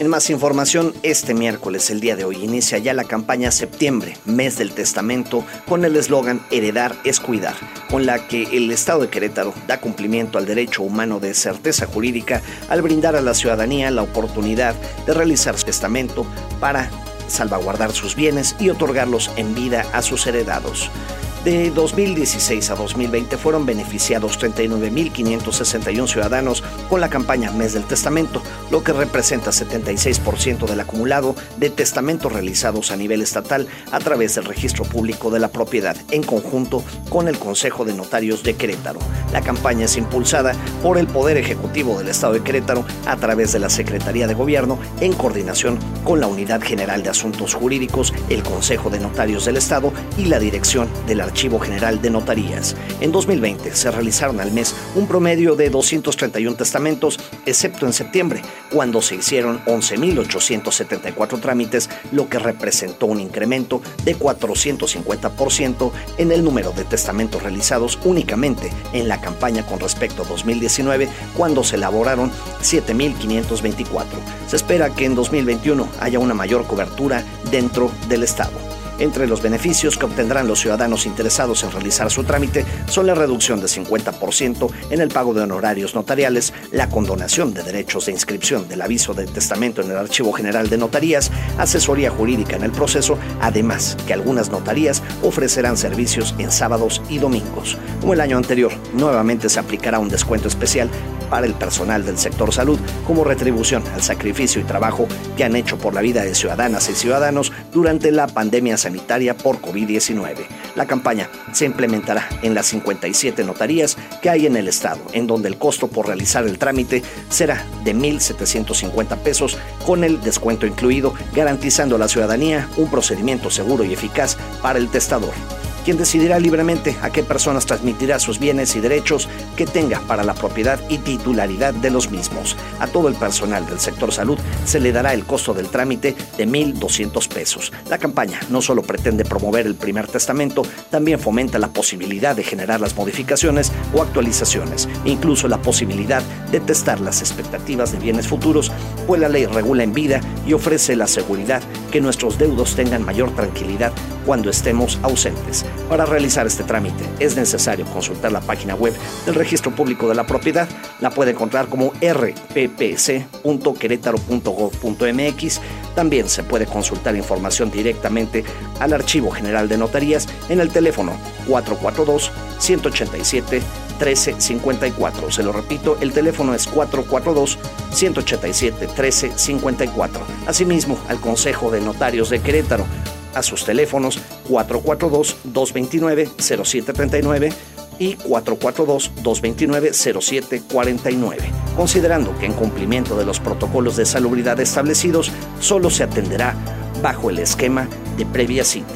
S2: En más información, este miércoles, el día de hoy, inicia ya la campaña Septiembre, Mes del Testamento, con el eslogan Heredar es cuidar, con la que el Estado de Querétaro da cumplimiento al derecho humano de certeza jurídica al brindar a la ciudadanía la oportunidad de realizar su testamento para salvaguardar sus bienes y otorgarlos en vida a sus heredados. De dos mil dieciséis a dos mil veinte fueron beneficiados treinta y nueve mil quinientos sesenta y uno ciudadanos con la campaña Mes del Testamento, lo que representa setenta y seis por ciento del acumulado de testamentos realizados a nivel estatal a través del Registro Público de la Propiedad, en conjunto con el Consejo de Notarios de Querétaro. La campaña es impulsada por el Poder Ejecutivo del Estado de Querétaro a través de la Secretaría de Gobierno, en coordinación con la Unidad General de Asuntos Jurídicos, el Consejo de Notarios del Estado y la Dirección de la Archivo General de Notarías. En dos mil veinte se realizaron al mes un promedio de doscientos treinta y uno testamentos, excepto en septiembre, cuando se hicieron once mil ochocientos setenta y cuatro trámites, lo que representó un incremento de cuatrocientos cincuenta por ciento en el número de testamentos realizados únicamente en la campaña con respecto a dos mil diecinueve, cuando se elaboraron siete mil quinientos veinticuatro. Se espera que en dos mil veintiuno haya una mayor cobertura dentro del Estado. Entre los beneficios que obtendrán los ciudadanos interesados en realizar su trámite son la reducción de cincuenta por ciento en el pago de honorarios notariales, la condonación de derechos de inscripción del aviso de testamento en el Archivo General de Notarías, asesoría jurídica en el proceso, además que algunas notarías ofrecerán servicios en sábados y domingos. Como el año anterior, nuevamente se aplicará un descuento especial para el personal del sector salud como retribución al sacrificio y trabajo que han hecho por la vida de ciudadanas y ciudadanos durante la pandemia sanitaria por COVID diecinueve. La campaña se implementará en las cincuenta y siete notarías que hay en el estado, en donde el costo por realizar el trámite será de mil setecientos cincuenta pesos con el descuento incluido, garantizando a la ciudadanía un procedimiento seguro y eficaz para el testador, quien decidirá libremente a qué personas transmitirá sus bienes y derechos que tenga para la propiedad y titularidad de los mismos. A todo el personal del sector salud se le dará el costo del trámite de mil doscientos pesos. La campaña no solo pretende promover el primer testamento, también fomenta la posibilidad de generar las modificaciones o actualizaciones, incluso la posibilidad de testar las expectativas de bienes futuros, pues la ley regula en vida y ofrece la seguridad que nuestros deudos tengan mayor tranquilidad cuando estemos ausentes. Para realizar este trámite es necesario consultar la página web del Registro Público de la Propiedad. La puede encontrar como r p p c punto querétaro punto gob punto m x. También se puede consultar información directamente al Archivo General de Notarías en el teléfono cuatro cuatro dos, uno ocho siete, uno tres cinco cuatro. Se lo repito, el teléfono es cuatro cuatro dos, uno ocho siete, uno tres cinco cuatro. Asimismo, al Consejo de Notarios de Querétaro, a sus teléfonos cuatro cuatro dos, dos dos nueve, cero siete tres nueve y cuatro cuatro dos, dos dos nueve, cero siete cuatro nueve. Considerando que en cumplimiento de los protocolos de salubridad establecidos, solo se atenderá bajo el esquema de previa cita.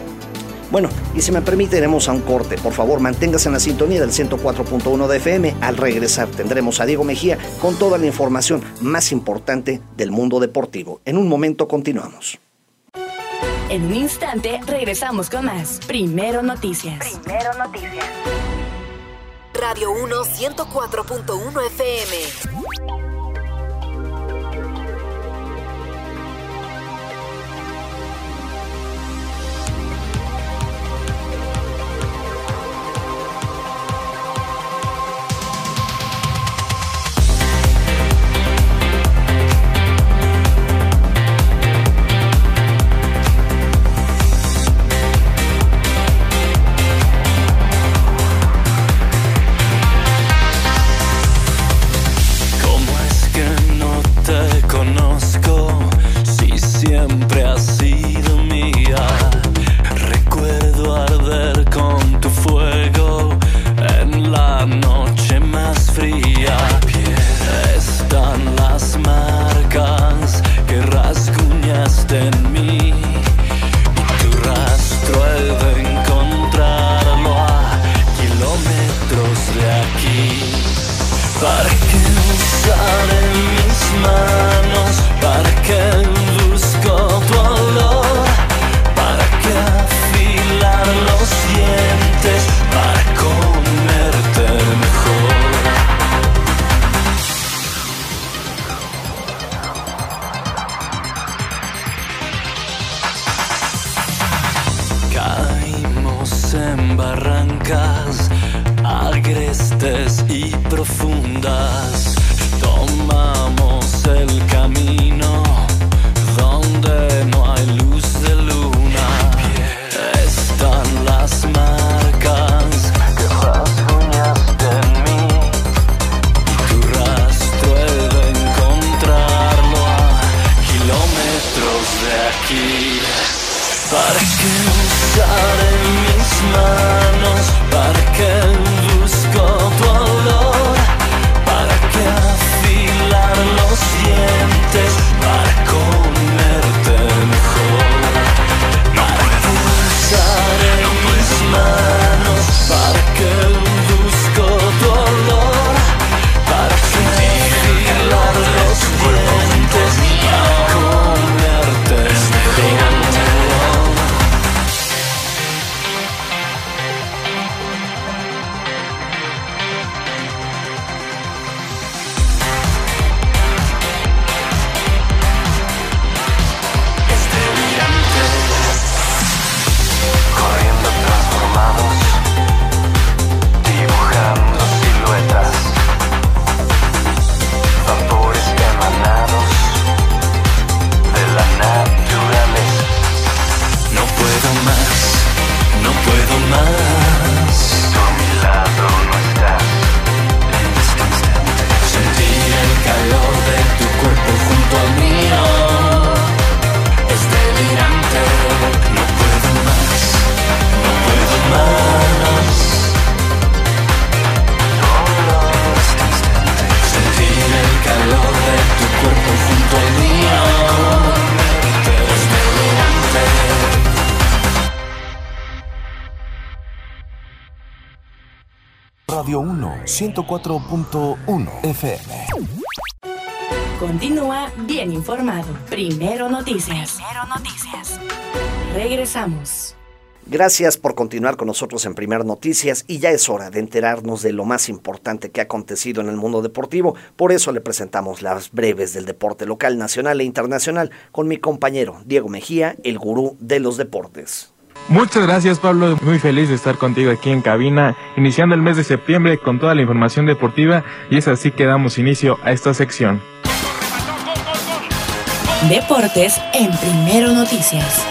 S2: Bueno, y si me permite, iremos a un corte. Por favor, manténgase en la sintonía del ciento cuatro punto uno de F M. Al regresar tendremos a Diego Mejía con toda la información más importante del mundo deportivo. En un momento continuamos.
S1: En un instante regresamos con más. Primero Noticias.
S7: Primero Noticias. Radio uno ciento cuatro punto uno F M.
S12: Para que no salen mis manos, para en barrancas agrestes y profundas. Tomamos el camino donde no hay luz de luna. Están las marcas que rasguñaste en mí, y tu rastro he de encontrarlo a kilómetros de aquí. ¿Para qué usar en mis manos? ¿Para qué busco tu olor? ¿Para qué afilar los dientes? Para comerte mejor. ¿Para qué usar en mis manos? ¿Para qué busco tu olor? ¿Para qué afilar los dientes? Para comerte mejor.
S3: Radio uno, ciento cuatro punto uno F M.
S1: Continúa bien informado. Primero Noticias. Primero Noticias. Regresamos.
S2: Gracias por continuar con nosotros en Primero Noticias, y ya es hora de enterarnos de lo más importante que ha acontecido en el mundo deportivo. Por eso le presentamos las breves del deporte local, nacional e internacional con mi compañero Diego Mejía, el gurú de los deportes.
S13: Muchas gracias, Pablo, muy feliz de estar contigo aquí en cabina, iniciando el mes de septiembre con toda la información deportiva, y es así que damos inicio a esta sección.
S1: Deportes en Primero Noticias.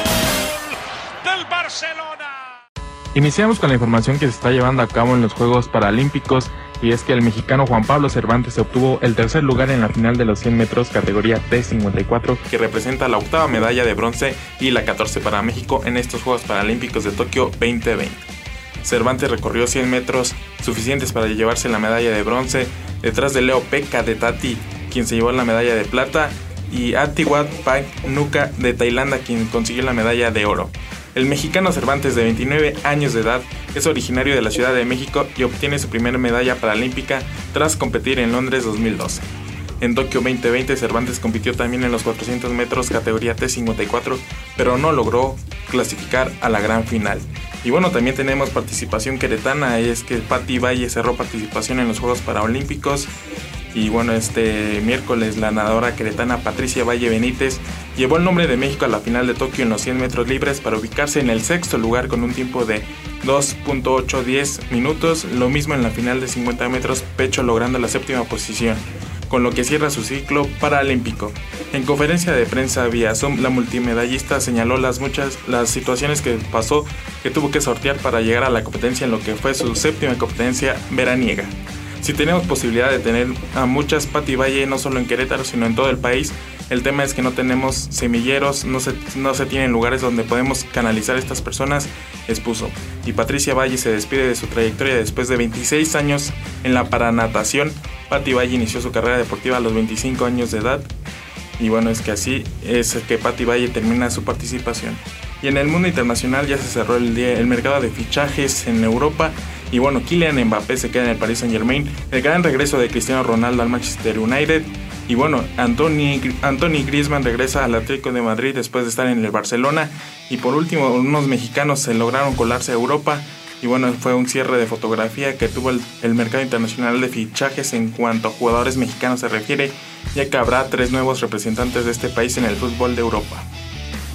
S13: Iniciamos con la información que se está llevando a cabo en los Juegos Paralímpicos, y es que el mexicano Juan Pablo Cervantes obtuvo el tercer lugar en la final de los cien metros categoría T cincuenta y cuatro, que representa la octava medalla de bronce y la catorce para México en estos Juegos Paralímpicos de Tokio veinte veinte. Cervantes recorrió cien metros suficientes para llevarse la medalla de bronce, detrás de Leo Pekka de Tati, quien se llevó la medalla de plata, y Atiwat Pak Nuka de Tailandia, quien consiguió la medalla de oro. El mexicano Cervantes, de veintinueve años de edad, es originario de la Ciudad de México y obtiene su primera medalla paralímpica tras competir en Londres dos mil doce. En Tokio veinte veinte, Cervantes compitió también en los cuatrocientos metros categoría T cincuenta y cuatro, pero no logró clasificar a la gran final. Y bueno, también tenemos participación queretana, y es que Patti Valle cerró participación en los Juegos Paralímpicos. Y bueno, este miércoles la nadadora queretana Patricia Valle Benítez llevó el nombre de México a la final de Tokio en los cien metros libres para ubicarse en el sexto lugar con un tiempo de dos punto ocho diez minutos, lo mismo en la final de cincuenta metros pecho, logrando la séptima posición, con lo que cierra su ciclo paralímpico. En conferencia de prensa vía Zoom, la multimedallista señaló las muchas las situaciones que pasó, que tuvo que sortear para llegar a la competencia en lo que fue su séptima competencia veraniega. Si tenemos posibilidad de tener a muchas Patti Valle, no solo en Querétaro, sino en todo el país, el tema es que no tenemos semilleros, no se, no se tienen lugares donde podemos canalizar a estas personas, expuso. Y Patricia Valle se despide de su trayectoria después de veintiséis años en la paranatación. Patti Valle inició su carrera deportiva a los veinticinco años de edad. Y bueno, es que así es que Patti Valle termina su participación. Y en el mundo internacional ya se cerró el, día, el mercado de fichajes en Europa. Y bueno, Kylian Mbappé se queda en el Paris Saint-Germain, el gran regreso de Cristiano Ronaldo al Manchester United. Y bueno, Anthony, Anthony Griezmann regresa al Atlético de Madrid después de estar en el Barcelona. Y por último, unos mexicanos se lograron colarse a Europa. Y bueno, fue un cierre de fotografía que tuvo el, el mercado internacional de fichajes en cuanto a jugadores mexicanos se refiere, ya que habrá tres nuevos representantes de este país en el fútbol de Europa.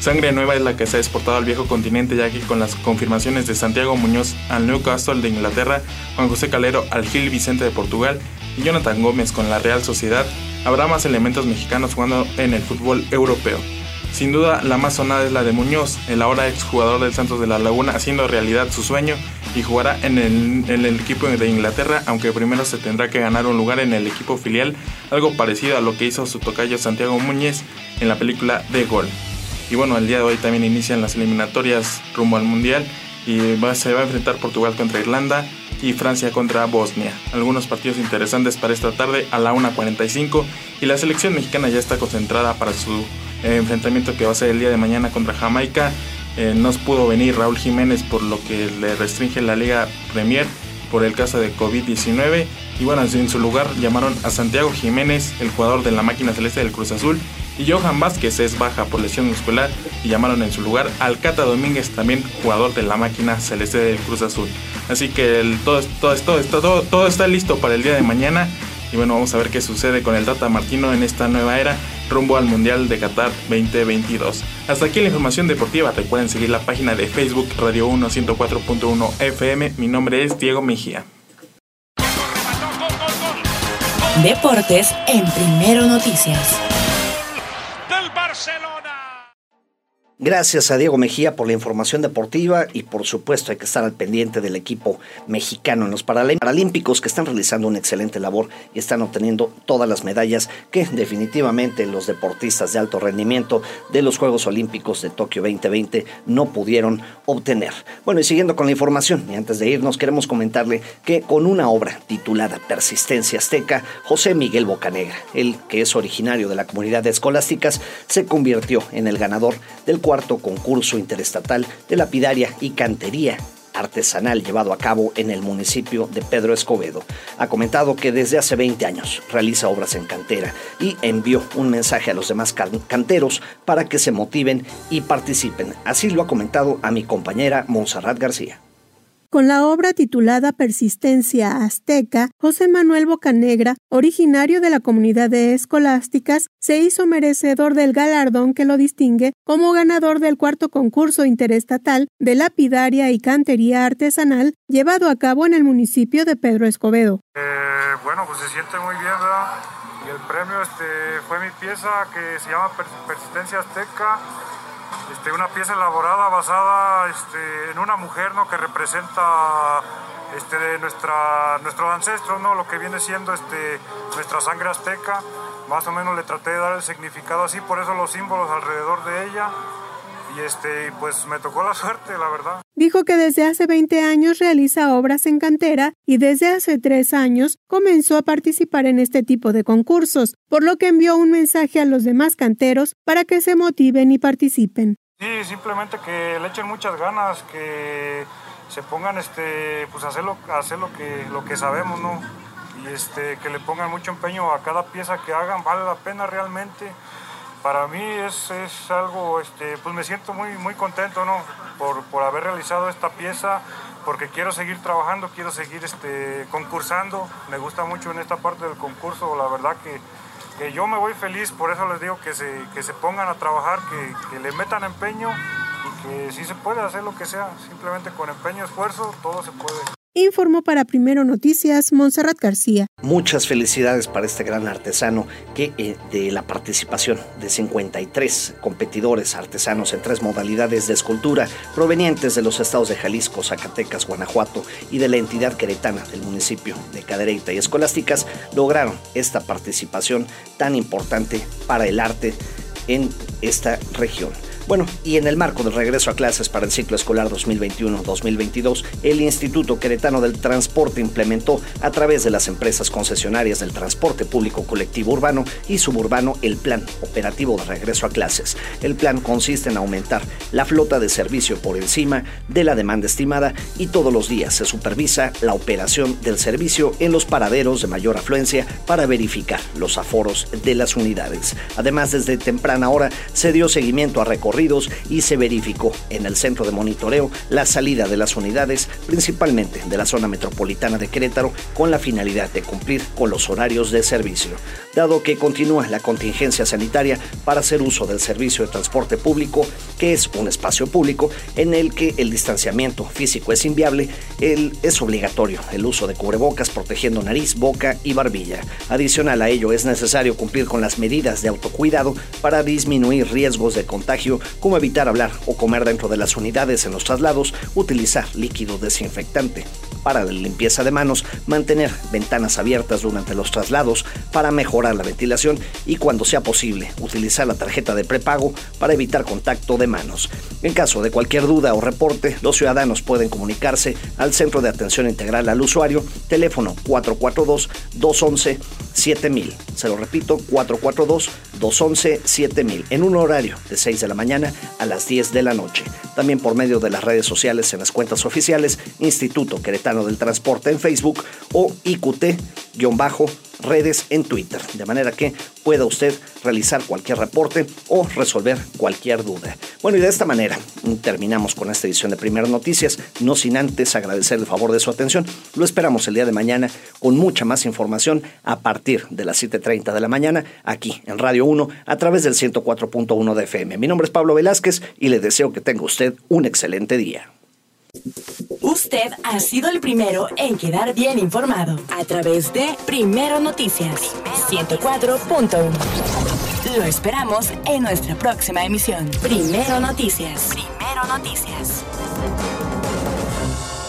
S13: Sangre nueva es la que se ha exportado al viejo continente, ya que con las confirmaciones de Santiago Muñoz al Newcastle de Inglaterra, Juan José Calero al Gil Vicente de Portugal y Jonathan Gómez con la Real Sociedad, habrá más elementos mexicanos jugando en el fútbol europeo. Sin duda, la más sonada es la de Muñoz, el ahora exjugador del Santos de la Laguna, haciendo realidad su sueño y jugará en el, en el equipo de Inglaterra, aunque primero se tendrá que ganar un lugar en el equipo filial, algo parecido a lo que hizo su tocayo Santiago Muñoz en la película de Gol. Y bueno, el día de hoy también inician las eliminatorias rumbo al Mundial y va, se va a enfrentar Portugal contra Irlanda y Francia contra Bosnia. Algunos partidos interesantes para esta tarde a la una cuarenta y cinco y la selección mexicana ya está concentrada para su eh, enfrentamiento que va a ser el día de mañana contra Jamaica. Eh, no pudo venir Raúl Jiménez por lo que le restringe la Liga Premier por el caso de covid diecinueve y bueno, en su lugar llamaron a Santiago Jiménez, el jugador de la máquina celeste del Cruz Azul, y Johan Vázquez es baja por lesión muscular y llamaron en su lugar al Cata Domínguez, también jugador de la máquina celeste del Cruz Azul. Así que el, todo, todo, todo, todo, todo está listo para el día de mañana y bueno, vamos a ver qué sucede con el Tata Martino en esta nueva era rumbo al Mundial de Qatar veinte veintidós. Hasta aquí la información deportiva. Recuerden seguir la página de Facebook Radio uno ciento cuatro punto uno F M. Mi nombre es Diego Mejía.
S1: Deportes en Primero Noticias.
S2: Gracias a Diego Mejía por la información deportiva y por supuesto hay que estar al pendiente del equipo mexicano en los Paralímpicos que están realizando una excelente labor y están obteniendo todas las medallas que definitivamente los deportistas de alto rendimiento de los Juegos Olímpicos de Tokio veinte veinte no pudieron obtener. Bueno, y siguiendo con la información y antes de irnos queremos comentarle que con una obra titulada Persistencia Azteca, José Miguel Bocanegra, él que es originario de la comunidad de Escolásticas, se convirtió en el ganador del cuarto concurso interestatal de lapidaria y cantería artesanal llevado a cabo en el municipio de Pedro Escobedo. Ha comentado que desde hace veinte años realiza obras en cantera y envió un mensaje a los demás canteros para que se motiven y participen. Así lo ha comentado a mi compañera Montserrat García.
S5: Con la obra titulada Persistencia Azteca, José Manuel Bocanegra, originario de la comunidad de Escolásticas, se hizo merecedor del galardón que lo distingue como ganador del cuarto concurso interestatal de lapidaria y cantería artesanal llevado a cabo en el municipio de Pedro Escobedo.
S14: Eh, bueno, pues se siente muy bien, ¿verdad? Y el premio este, fue mi pieza que se llama Persistencia Azteca. Este, una pieza elaborada basada este, en una mujer, ¿no? Que representa este, de nuestra, nuestros ancestros, ¿no? Lo que viene siendo este, nuestra sangre azteca. Más o menos le traté de dar el significado así, por eso los símbolos alrededor de ella. Y este, pues me tocó la suerte, la verdad.
S5: Dijo que desde hace veinte años realiza obras en cantera y desde hace tres años comenzó a participar en este tipo de concursos, por lo que envió un mensaje a los demás canteros para que se motiven y participen.
S14: Sí, simplemente que le echen muchas ganas, que se pongan este, pues a hacer lo, a hacer lo que, lo que sabemos, ¿no? Y este, que le pongan mucho empeño a cada pieza que hagan, vale la pena realmente. Para mí es, es algo, este, pues me siento muy, muy contento, ¿no? Por, por haber realizado esta pieza, porque quiero seguir trabajando, quiero seguir este, concursando. Me gusta mucho en esta parte del concurso, la verdad que, que yo me voy feliz, por eso les digo que se, que se pongan a trabajar, que, que le metan empeño y que sí se puede hacer lo que sea, simplemente con empeño, esfuerzo, todo se puede.
S5: Informó para Primero Noticias, Montserrat García.
S2: Muchas felicidades para este gran artesano que eh, de la participación de cincuenta y tres competidores artesanos en tres modalidades de escultura provenientes de los estados de Jalisco, Zacatecas, Guanajuato y de la entidad queretana del municipio de Cadereyta y Escolásticas lograron esta participación tan importante para el arte en esta región. Bueno, y en el marco del regreso a clases para el ciclo escolar dos mil veintiuno dos mil veintidós, el Instituto Queretano del Transporte implementó a través de las empresas concesionarias del transporte público colectivo urbano y suburbano el Plan Operativo de Regreso a Clases. El plan consiste en aumentar la flota de servicio por encima de la demanda estimada y todos los días se supervisa la operación del servicio en los paraderos de mayor afluencia para verificar los aforos de las unidades. Además, desde temprana hora se dio seguimiento a recorridos recorridos y se verificó en el centro de monitoreo la salida de las unidades, principalmente de la zona metropolitana de Querétaro, con la finalidad de cumplir con los horarios de servicio. Dado que continúa la contingencia sanitaria, para hacer uso del servicio de transporte público, que es un espacio público en el que el distanciamiento físico es inviable, el, es obligatorio el uso de cubrebocas protegiendo nariz, boca y barbilla. Adicional a ello, es necesario cumplir con las medidas de autocuidado para disminuir riesgos de contagio, como evitar hablar o comer dentro de las unidades en los traslados, utilizar líquido desinfectante para la limpieza de manos, mantener ventanas abiertas durante los traslados para mejorar la ventilación y, cuando sea posible, utilizar la tarjeta de prepago para evitar contacto de manos. En caso de cualquier duda o reporte, los ciudadanos pueden comunicarse al Centro de Atención Integral al Usuario, teléfono cuatro cuatro dos, dos uno uno, siete mil. Se lo repito, cuatro cuatro dos, dos uno uno, siete mil, en un horario de seis de la mañana a las diez de la noche. También por medio de las redes sociales en las cuentas oficiales Instituto Queretano del Transporte en Facebook o I Q T-redes en Twitter, de manera que pueda usted realizar cualquier reporte o resolver cualquier duda. Bueno, y de esta manera terminamos con esta edición de Primero Noticias, no sin antes agradecer el favor de su atención. Lo esperamos el día de mañana con mucha más información a partir de las siete treinta de la mañana aquí en Radio uno a través del ciento cuatro punto uno de F M. Mi nombre es Pablo Velázquez y le deseo que tenga usted un excelente día.
S1: Usted ha sido el primero en quedar bien informado a través de Primero Noticias ciento cuatro punto uno. Lo esperamos en nuestra próxima emisión. Primero Noticias. Primero Noticias.